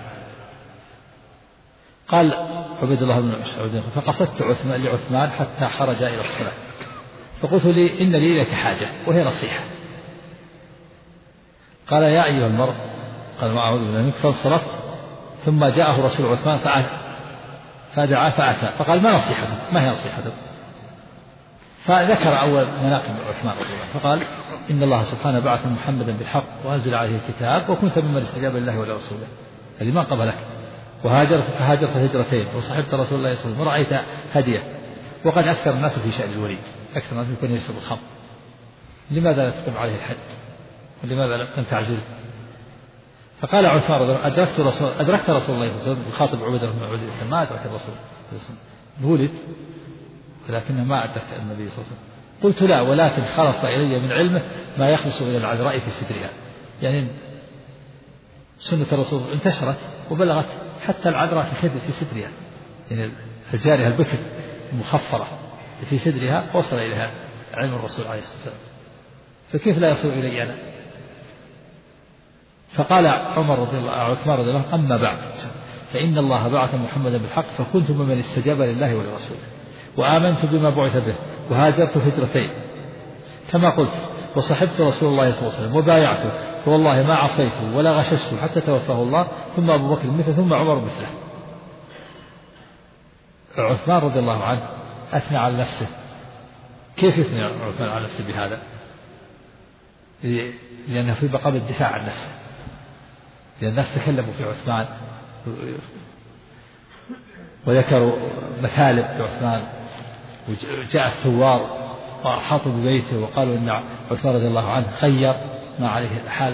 قال عبيد الله بن عدي فقصدت لعثمان حتى خرج إلى الصلاة فقلت لي إن لي إليك حاجة وهي نصيحة. قال يا أيها المرء قال ما أعوذ بالله منك، فانصرفت ثم جاءه رسول عثمان فدعا فأتى فقال ما نصيحتك؟ ما هي نصيحتك؟ فذكر أول مناقب عثمان رضي الله عنه فقال إن الله سبحانه بعث محمدا بالحق وأنزل عليه الكتاب وكنت ممن استجاب لله ولرسوله الذي ما قبلك فهاجرت الهجرتين وصحبت رسول الله صلى الله عليه وسلم ورأيت هديه وقد أكثر الناس في شأن الوليد أكثر الناس يكون يشرب الخمر، لماذا لا تتم عليه الحد ولماذا لم تعزله؟ فقال عثمان أدركت رسول الله صلى الله عليه وسلم يخاطب عبيدة بن عدي ما أدرك الرسول ولد ولكنه ما أدرك النبي صلى الله عليه وسلم. قلت لا، ولكن خلص إلي من علمه ما يخلص إلى العذراء في سترها، يعني سنة الرسول انتشرت وبلغت حتى العذراء في سترها، يعني الجارية البكر المخفرة في صدرها وصل إليها علم الرسول عليه الصلاة والسلام، فكيف لا يصل إلي أنا؟ فقال عثمان رضي الله عنه: أما بعد، فإن الله بعث محمدا بالحق، فكنت ممن استجاب لله ولرسوله، وآمنت بما بعث به، وهاجرت هجرتين كما قلت، وصحبت رسول الله صلى الله عليه وسلم وبايعته، فوالله ما عصيته ولا غششته حتى توفاه الله، ثم أبو بكر مثله، ثم عمر مثله. عثمان رضي الله عنه أثنى على نفسه. كيف يثني عثمان على نفسه بهذا؟ لأنه في مقام الدفاع عن نفسه، لأن الناس تكلموا في عثمان وذكروا مثالب في عثمان، وجاء الثوار وأحاطوا ببيته وقالوا إن عثمان رضي الله عنه خير ما عليه الحال،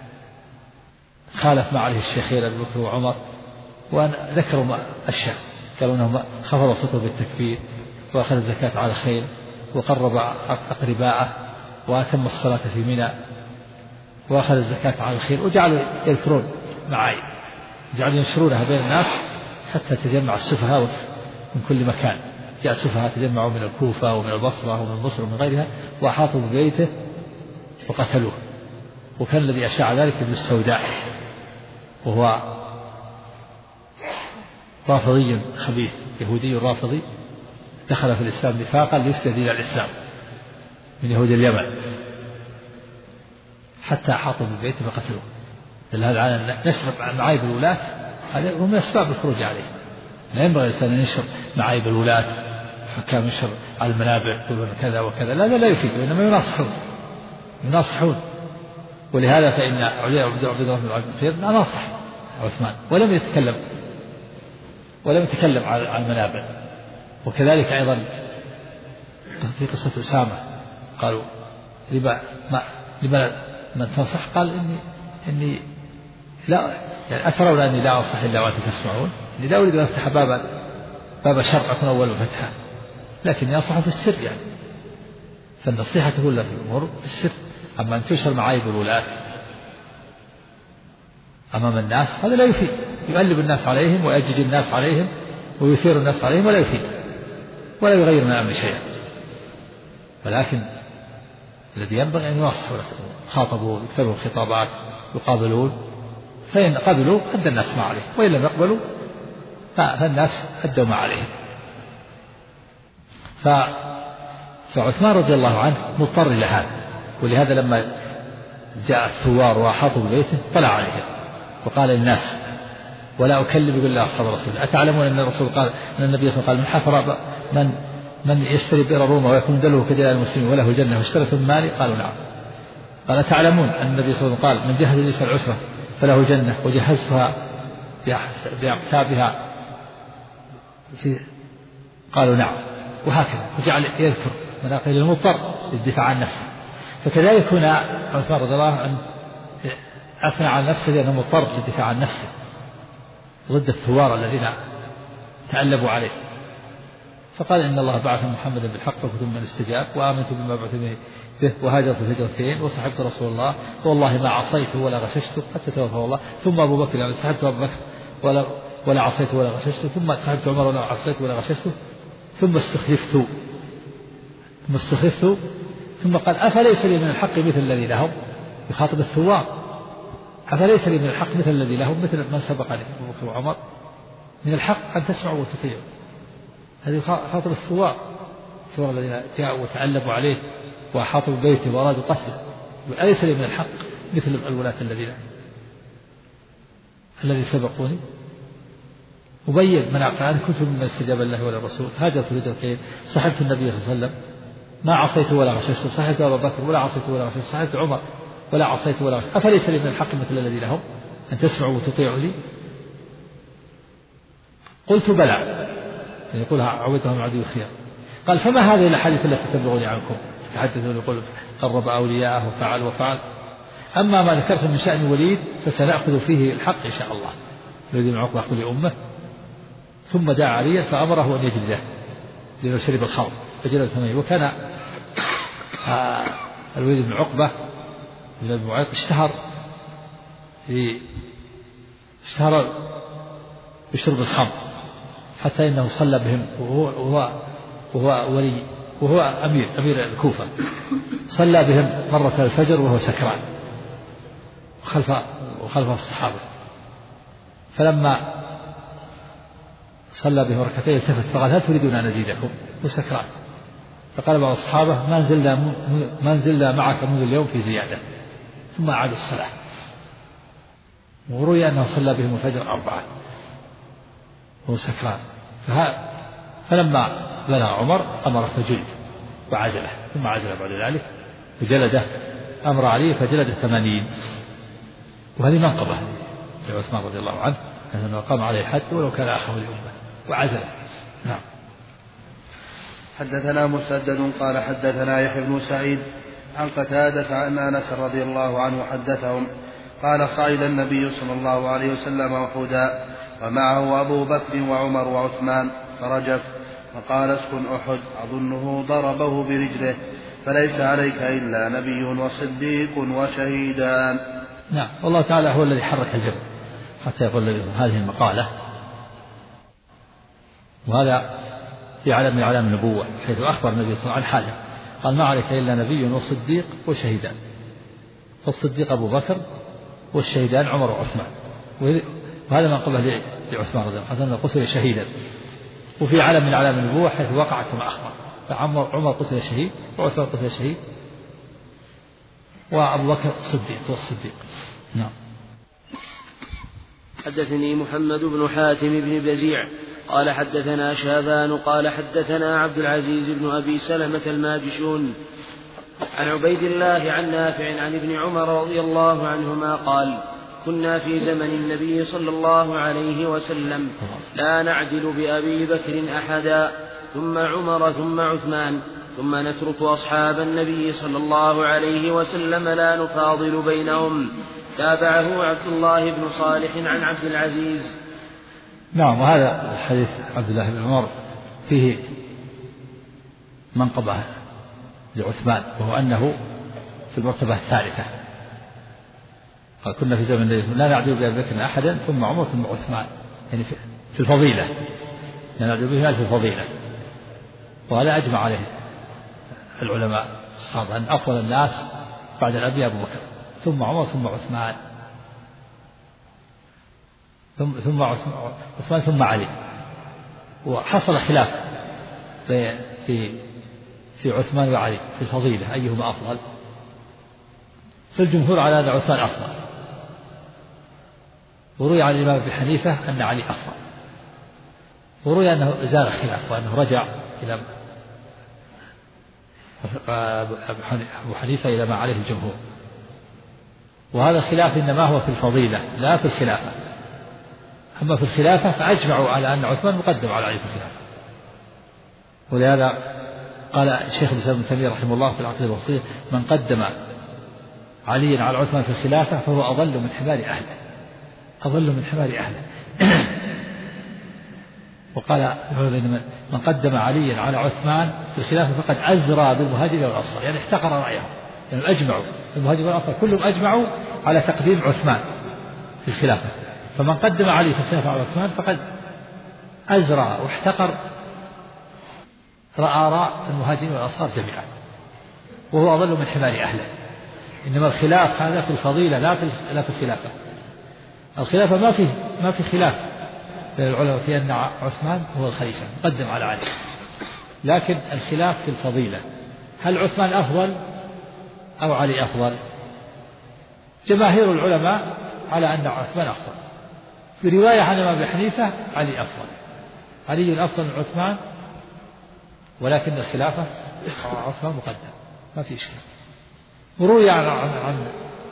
خالف ما عليه الشيخين أبو بكر وعمر، وذكروا أشياء، قالوا أنه خفض صوته بالتكبير، وأخذ الزكاة على الخيل، وقرب أقرباءه، وأتم الصلاة في منى، وأخذ الزكاة على الخيل، وجعلوا يذكرون معايب، جعلوا ينشرونها بين الناس حتى تجمع السفهاء من كل مكان. جاء السفهاء تجمعوا من الكوفة ومن البصرة ومن مصر ومن غيرها، وأحاطوا ببيته وقتلوه. وكان الذي أشاع ذلك ابن السوداء، وهو رافضي خبيث يهودي رافضي، دخل في الإسلام نفاقا ليفسد دين الإسلام من يهود اليمن، حتى أحاطوا ببيته وقتلوه. هذا على نشر معايب الولاة، هذا هو من أسباب الخروج عليه. لا ينبغي الإنسان أن ينشر معايب الولاة، حكام ينشر على المنابر يقولون كذا وكذا، لا يفيد، وإنما يناصحون. ولهذا فإن علي عبد الله بن عبد الخير ناصح عثمان ولم يتكلم على المنابر. وكذلك أيضا في قصة أسامة قالوا: لما تنصح؟ قال: إني لا، يعني أترون أني لا أنصح إلا وأنتم تسمعون، إني لا أريد أن أفتح باب الشر أكون أول فتحة، لكني أنصح في السر. يعني فالنصيحة كلها في الأمور في السر. أما أن تنشر معايب الولاة أمام الناس هذا لا يفيد، يؤلب الناس عليهم ويجج الناس عليهم ويثير الناس عليهم، ولا يفيد ولا يغير من الأمر شيئا. ولكن الذي ينبغي أن ينصحوا، خاطبوا، يكتبوا خطابات، يقابلون، فإن قبلوا أدى الناس ما عليه، وإن لم يقبلوا فالناس أدوا ما عليهم. فعثمان رضي الله عنه مضطر إلى هذا. ولهذا لما جاء الثوار وأحاطوا ببيته طلع عليهم وقال للناس: ولا أكلم إلا أصحاب الرسول، أتعلمون أن الرسول قال، أن النبي صلى الله عليه وسلم قال: من يشتري بئر روما ويكون دلوه كدلال المسلمين وله الجنة واشترت من مالي؟ قالوا: نعم. قال: أتعلمون أن النبي صلى الله عليه وسلم قال: من جهز ليس العسرة فله الجنة وجهزتها بأقتابها قالوا: نعم. وهكذا، وجعل يذكر مناقب المضطر للدفاع عن نفسه. فكذلك هنا عثمان رضي الله عنه أثنى على نفسه لأنه مضطر للدفاع عن نفسه ضد الثوار الذين تألبوا عليه، فقال: إن الله بعث محمدا بالحق فكنت من الاستجاب، وآمنت بما بعث به، وهاجرت الهجرتين، وصحبت رسول الله، والله ما عصيته ولا غششته حتى توفاه الله، ثم أبو بكر، يعني صحبت أبو بكر ولا عصيته ولا غششته، ثم صحبت عمر ولا عصيته ولا غششته، ثم استخلفت، ثم قال: أفليس لي من الحق مثل الذي لهم؟ يخاطب الثوار: أفليس لي من الحق مثل الذي لهم، مثل من سبقني أبو بكر وعمر، من الحق أن تسمعوا وتطيعوا. هذه خاطب الثوار الذين جاءوا وتألبوا عليه وأحاطوا ببيته وأرادوا قتله. أليس لي من الحق مثل الولاة الذي سبقوني؟ مبين من أنا كنت ممن استجاب الله ولا الرسول، هاجرت هجرتين، صحبت النبي صلى الله عليه وسلم ما عصيت ولا غششت، صحبت أبا بكر ولا عصيت ولا غششت، صحبت عمر ولا عصيت ولا غششت، أفليس لي من الحق مثل الذي لهم أن تسمعوا وتطيعوا لي؟ قلت: بلى. يقولها عودتهم العدو الخيار. قال: فما هذه الأحاديث التي تبلغني عنكم؟ تحدثون يقول قرب أولياءه وفعل. أما ما ذكرت من شأن الوليد فسنأخذ فيه الحق إن شاء الله. الوليد بن عقبة أخذ لأمه، ثم دعا عليا فأمره أن يجلده لأنه شرب الخمر فجلد ثمانية. وكان الوليد بن عقبة بن معيط اشتهر بشرب الخمر، حتى إنه صلى بهم وهو أمير الكوفة، صلى بهم مرة الفجر وهو سكران، وخلف الصحابة. فلما صلى بهم ركعتين التفت فقال هل تريدون أن أزيدكم؟ وسكران. فقال بعض الصحابة ما نزلنا معك منذ اليوم في زيادة، ثم أعاد الصلاة. وروي أنه صلى بهم الفجر 4 وهو سكران. فلما بلغ عمر أمر فجلد وعزله، ثم عزل بعد ذلك فجلده، أمر عليه فجلده 80. وهذه منقبة لعثمان رضي الله عنه أنه قام عليه الحد ولو كان أخاه الأمة وعزله. نعم. حدثنا مسدد قال حدثنا يحيى بن سعيد عن قتادة عن أنس رضي الله عنه حدثهم قال صعد النبي صلى الله عليه وسلم أحدا ومعه أبو بكر وعمر وعثمان فرجف فقال اسكن أحد أظنه ضربه برجله فليس عليك إلا نبي وصديق وشهيدان. نعم. والله تعالى هو الذي حرك الجبل حتى يقول هذه المقالة، وهذا في علم من علام النبوة، حيث أخبر النبي صلى الله عليه وسلم عن حاله قال ما عليك إلا نبي وصديق وشهيدان. فالصديق أبو بكر والشهيدان عمر وعثمان. وهذا ما قبله لعثمان رضي الله عنه قتل شهيدا. وفي علم من علام النبوة حيث وقع كما أخبر، فعمر قتل شهيد وعثمان قتل شهيد وأبو بكر صديق والصديق. نعم. حدثني محمد بن حاتم بن بزيع قال حدثنا شاذان قال حدثنا عبد العزيز بن أبي سلمة الماجشون عن عبيد الله عن نافع عن ابن عمر رضي الله عنهما قال كنا في زمن النبي صلى الله عليه وسلم لا نعدل بأبي بكر أحدا ثم عمر ثم عثمان ثم نترك أصحاب النبي صلى الله عليه وسلم لا نفاضل بينهم. تابعه عبد الله بن صالح عن عبد العزيز. نعم. وهذا الحديث عبد الله بن عمر فيه منقبة لعثمان، وهو أنه في المرتبة الثالثة. قال كنا في زمن النبي لا نعدل بأبي بكر أحدا ثم عمر ثم عثمان، يعني في الفضيلة لا نعدل بهما في الفضيلة. وهذا أجمع عليه العلماء الصحابة أن أفضل الناس بعد الأنبياء أبو بكر ثم عمر ثم عثمان ثم عثمان ثم علي. وحصل خلاف في عثمان وعلي في الفضيلة أيهما أفضل. فالجمهور على أن عثمان أفضل، وروي عن الإمام أبي حنيفة أن علي أفضل، وروي أنه زال الخلاف وأنه رجع إلى أبو حنيفة إلى ما عليه الجمهور. وهذا الخلاف إنما هو في الفضيلة لا في الخلافة. أما في الخلافة فأجمعوا على أن عثمان مقدم على علي في الخلافة. ولهذا قال الشيخ الإسلام ابن تيمية رحمه الله في العقيدة الوسطية من قدم عليا على عثمان في الخلافة فهو أضل من حمار أهله، أضل من حمار أهله. وقال من قدم عليا على عثمان في الخلافة فقد أزرى بالمهاجر والأنصار، يعني احتقر رأيهم، يعني أجمعوا المهاجر والأنصار كلهم أجمعوا على تقديم عثمان في الخلافة. فمن قدم علي في الخلافة على عثمان فقد أزرى واحتقر آراء المهاجرين والأنصار جميعا، وهو أضل من حمار أهله. إنما الخلاف هذا في الفضيلة لا في الخلافة. الخلافة ما في خلاف بين العلماء في أن عثمان هو الخليفة مقدم على علي، لكن الخلاف في الفضيلة، هل عثمان أفضل أو علي أفضل؟ جماهير العلماء على أن عثمان أفضل. في رواية عن الإمام أبي حنيفة علي أفضل، علي أفضل من عثمان، ولكن الخلافة عثمان مقدم ما في إشكال. وروي عن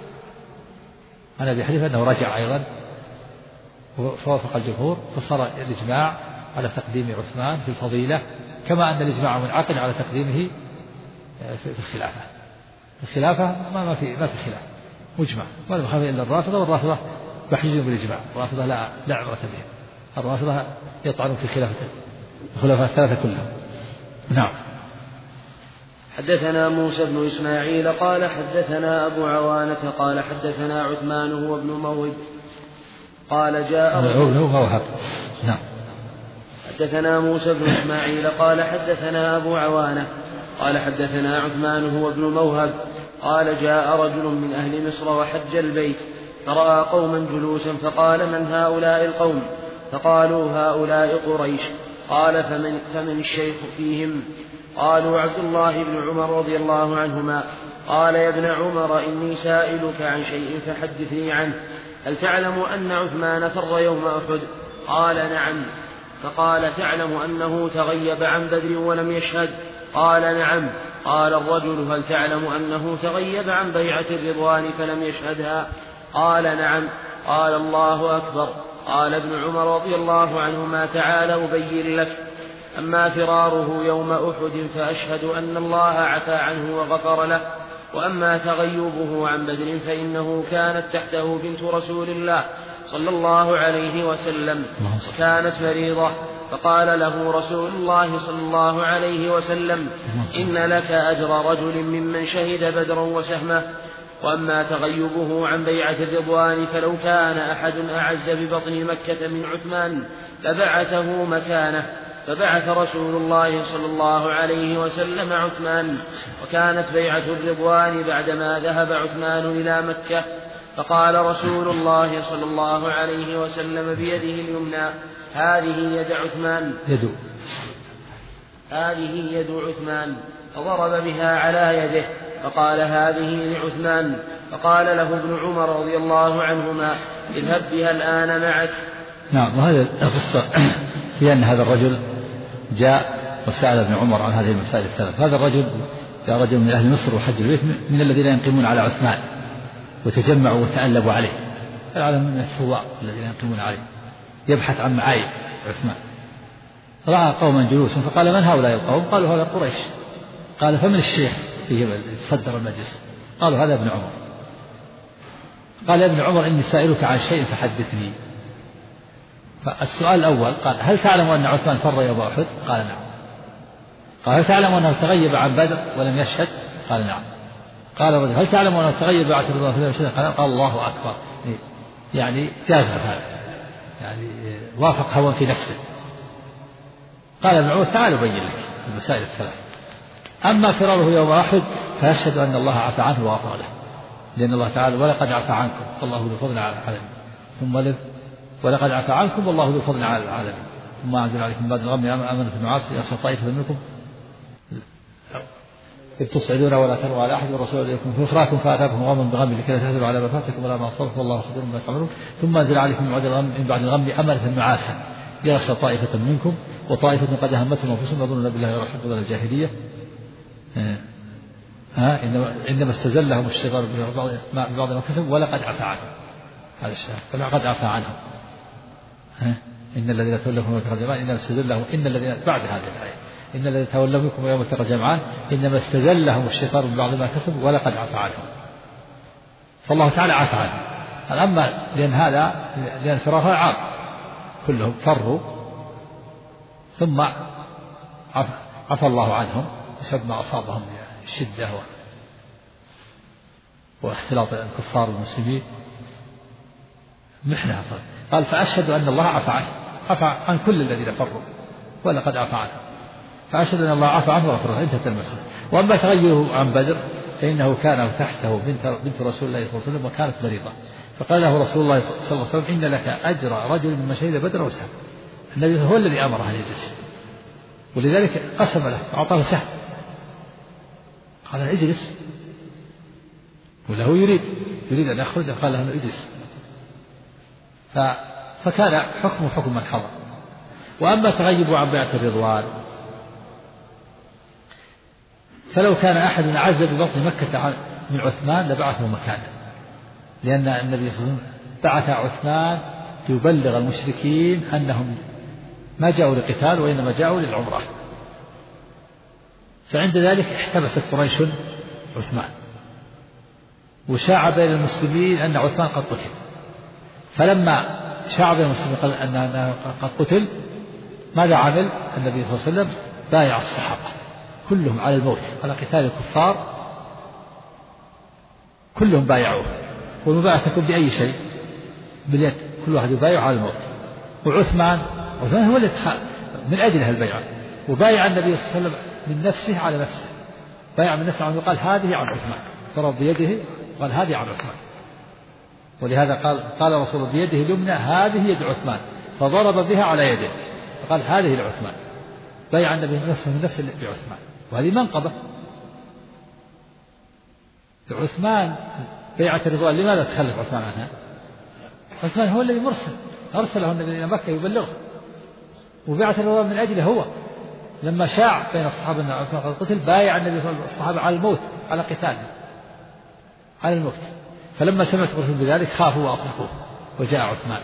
أبي حنيفة أنه رجع أيضا ووافق الجمهور، فصار الإجماع على تقديم عثمان في الفضيلة، كما أن الإجماع منعقد على تقديمه في الخلافة. الخلافة ما في خلاف، مجمع، ولا يخالف إلا الرافضة، والرافضة بحجزهم بالإجماع، الرافضة لا عبرة بهم، الرافضة يطعنون في خلافة الخلفاء الثلاثة كلهم. نعم. حدثنا موسى بن إسماعيل قال حدثنا أبو عوانة قال حدثنا عثمان هو ابن موهب قال جاء موهب. نعم. حدثنا موسى بن إسماعيل قال حدثنا أبو عوانة قال حدثنا عثمان هو ابن موهب قال جاء رجل من أهل مصر وحج البيت فرأى قوما جلوسا فقال من هؤلاء القوم؟ فقالوا هؤلاء قريش. قال فمن الشيخ فيهم؟ قالوا عبد الله بن عمر رضي الله عنهما. قال يا ابن عمر إني سائلك عن شيء فحدثني عنه. هل تعلم أن عثمان فر يوم أحد؟ قال نعم. فقال تعلم أنه تغيب عن بدر ولم يشهد؟ قال نعم. قال الرجل هل تعلم أنه تغيب عن بيعة الرضوان فلم يشهدها؟ قال نعم. قال الله أكبر. قال ابن عمر رضي الله عنهما تعالى أبين لك. أما فراره يوم أحد فأشهد أن الله عفى عنه وغفر له، وأما تغيبه عن بدر فإنه كانت تحته بنت رسول الله صلى الله عليه وسلم وكانت مريضة، فقال له رسول الله صلى الله عليه وسلم إن لك أجر رجل ممن شهد بدرا وسهمه. وأما تغيبه عن بيعة الرضوان فلو كان أحد أعز ببطن مكة من عثمان لبعثه مكانه، فبعث رسول الله صلى الله عليه وسلم عثمان، وكانت بيعة الرضوان بعدما ذهب عثمان إلى مكة. فقال رسول الله صلى الله عليه وسلم بيده اليمنى هذه يد عثمان، هذه يد عثمان، فضرب بها على يده فقال هذه لعثمان. فقال له ابن عمر رضي الله عنهما اذهب بها الآن معك. نعم. وهذا القصة في أن هذا الرجل جاء وسأل ابن عمر عن هذه المسائل الثلاث. هذا الرجل جاء رجل من أهل مصر وحج البيت من الذين ينقمون على عثمان وتجمعوا وتألبوا عليه، العالم من الثواء الذين ينقمون عليه، يبحث عن معايب عثمان. رأى قوما جلوسا فقال من هؤلاء القوم؟ قالوا هذا قريش. قال فمن الشيخ فيه صدر المجلس؟ قالوا هذا ابن عمر. قال يا ابن عمر إني سائلك عن شيء فحدثني. فالسؤال الأول قال هل تعلم أن عثمان فر يوم أحد؟ قال نعم. قال هل تعلم أنه تغيب عن بدر ولم يشهد؟ قال نعم. قال الرجل هل تعلم أنه تغيب عن بدر ولم يشهد؟ قال الله أكبر. يعني جاز هذا، يعني وافق هوى في نفسه. قال ابن عمر تعال أبين لك المسائل الثلاث. أما فراره يوم أحد فيشهد أن الله عفى عنه وغفر له، لأن الله تعالى ولقد عفى عنكم والله ذو فضل على العالمين، ثم ولقد عفى عنكم والله ذو فضل على العالمين، ثم أنزل عليكم بعد الغم أمنة النعاس يخشى طائفة منكم إذ تصعدون ولا تلووا على أحد والرسول إليكم في أخراكم فأتاكم غما بغم لكي لا تحزنوا على ما فاتكم ولا ما أصابكم والله خبير بما تعملون، ثم أنزل عليكم من بعد الغم أمنة النعاس يخشى طائفة منكم وطائفة قد أهمتهم أنفسهم يظنون بالله غير الحق ولا الجاهلية. إنما استزلهم الشيطان ببعض ما كسبوا ولقد عفى عنهم. هذا الشيء فلقد عفى عنهم. إن الذين تولوا منكم يوم التقى الجمعان إنما استزلهم إن الذين بعد هذه الآية إن الذين تولوا منكم يوم التقى الجمعان إنما استزلهم الشيطان ببعض ما كسبوا ولقد عفى عنهم. فالله تعالى عفى عنهم. أما لأن الفرار عام كلهم فروا ثم عفى الله عنهم بسبب ما أصابهم من الشدة واختلاط الكفار والمسلمين محنة. قال فأشهد أن الله عفى عن كل الذين فروا ولقد عفى عنهم، فأشهد أن الله عفى عنه وغفر له. انتهت المسألة. وأما تغيره عن بدر فإنه كان تحته بنت رسول الله صلى الله عليه وسلم وكانت مريضة، فقال له رسول الله صلى الله عليه وسلم إن لك أجر رجل ممن شهد بدر وسهم. النبي هو الذي أمره أن يجلس، ولذلك قسم له فأعطاه سهم. قال اجلس، وله يريد أن يخرج، قال له اجلس. فكان حكمه حكم من حضر. وأما تغيبه عن بيعة الرضوان فلو كان أحد أعز ببطن مكة من عثمان لبعثه مكانه، لأن النبي صلى الله عليه وسلم بعث عثمان ليبلغ المشركين أنهم ما جاءوا للقتال وإنما جاءوا للعمرة. فعند ذلك احتبست قريش عثمان، وشاع بين المسلمين أن عثمان قد قتل. فلما شاع بين المسلمين أنه قد قتل ماذا عمل النبي صلى الله عليه وسلم؟ بايع الصحابة كلهم على الموت، على قتال الكفار، كلهم بايعوه. والمبايعة تكون بأي شيء؟ باليد، كل واحد يبايع على الموت. وعثمان هو الذي من أجل هالبيعة، وبايع النبي صلى الله عليه وسلم من نفسه على نفسه، بايع من نفسه وقال هذه عن عثمان، ضرب بيده وقال هذه عن عثمان. ولهذا قال رسول الله بيده اليمنى هذه يد عثمان، فضرب بها على يده فقال هذه لعثمان، بايع النبي نفسه من نفس لعثمان، وهذه منقبة لعثمان. بيعة الرضوان لماذا تخلف عثمان عنها؟ عثمان هو الذي أرسله النبي إلى مكة يبلغه، وبيعة الرضوان من أجله هو. لما شاع بين الصحابة أن عثمان قد قتل بايع النبي صلى الله عليه وسلم الصحابة على الموت، على قتاله، على الموت. فلما سمعت الرسول بذلك خافوا وأطلقوه وجاء عثمان.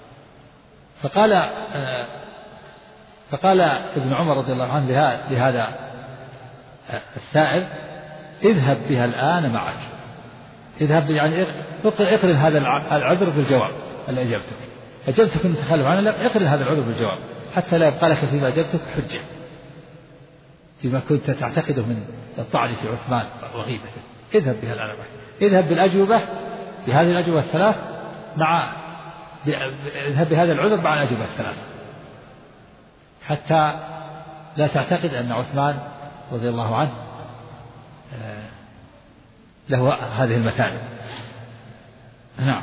فقال ابن عمر رضي الله عنه لهذا السائل اذهب بها الآن معك، اذهب يعني اقرن هذا العذر بالجواب اللي أجبتك من تخلف عنه، اقرن هذا العذر بالجواب حتى لا يبقى لك فيما أجبتك حجة فيما كنت تعتقده من الطعن في عثمان وغيبته. اذهب بها الآن معك، اذهب بالأجوبة بهذه الأجوبة الثلاث اذهب بهذا العذر مع الأجوبة الثلاث حتى لا تعتقد أن عثمان رضي الله عنه له هذه المتاعب. نعم.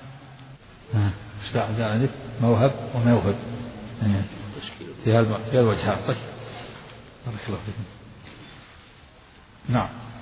موهب وموهب في الوجهان. طيب بارك الله فيكم. نعم.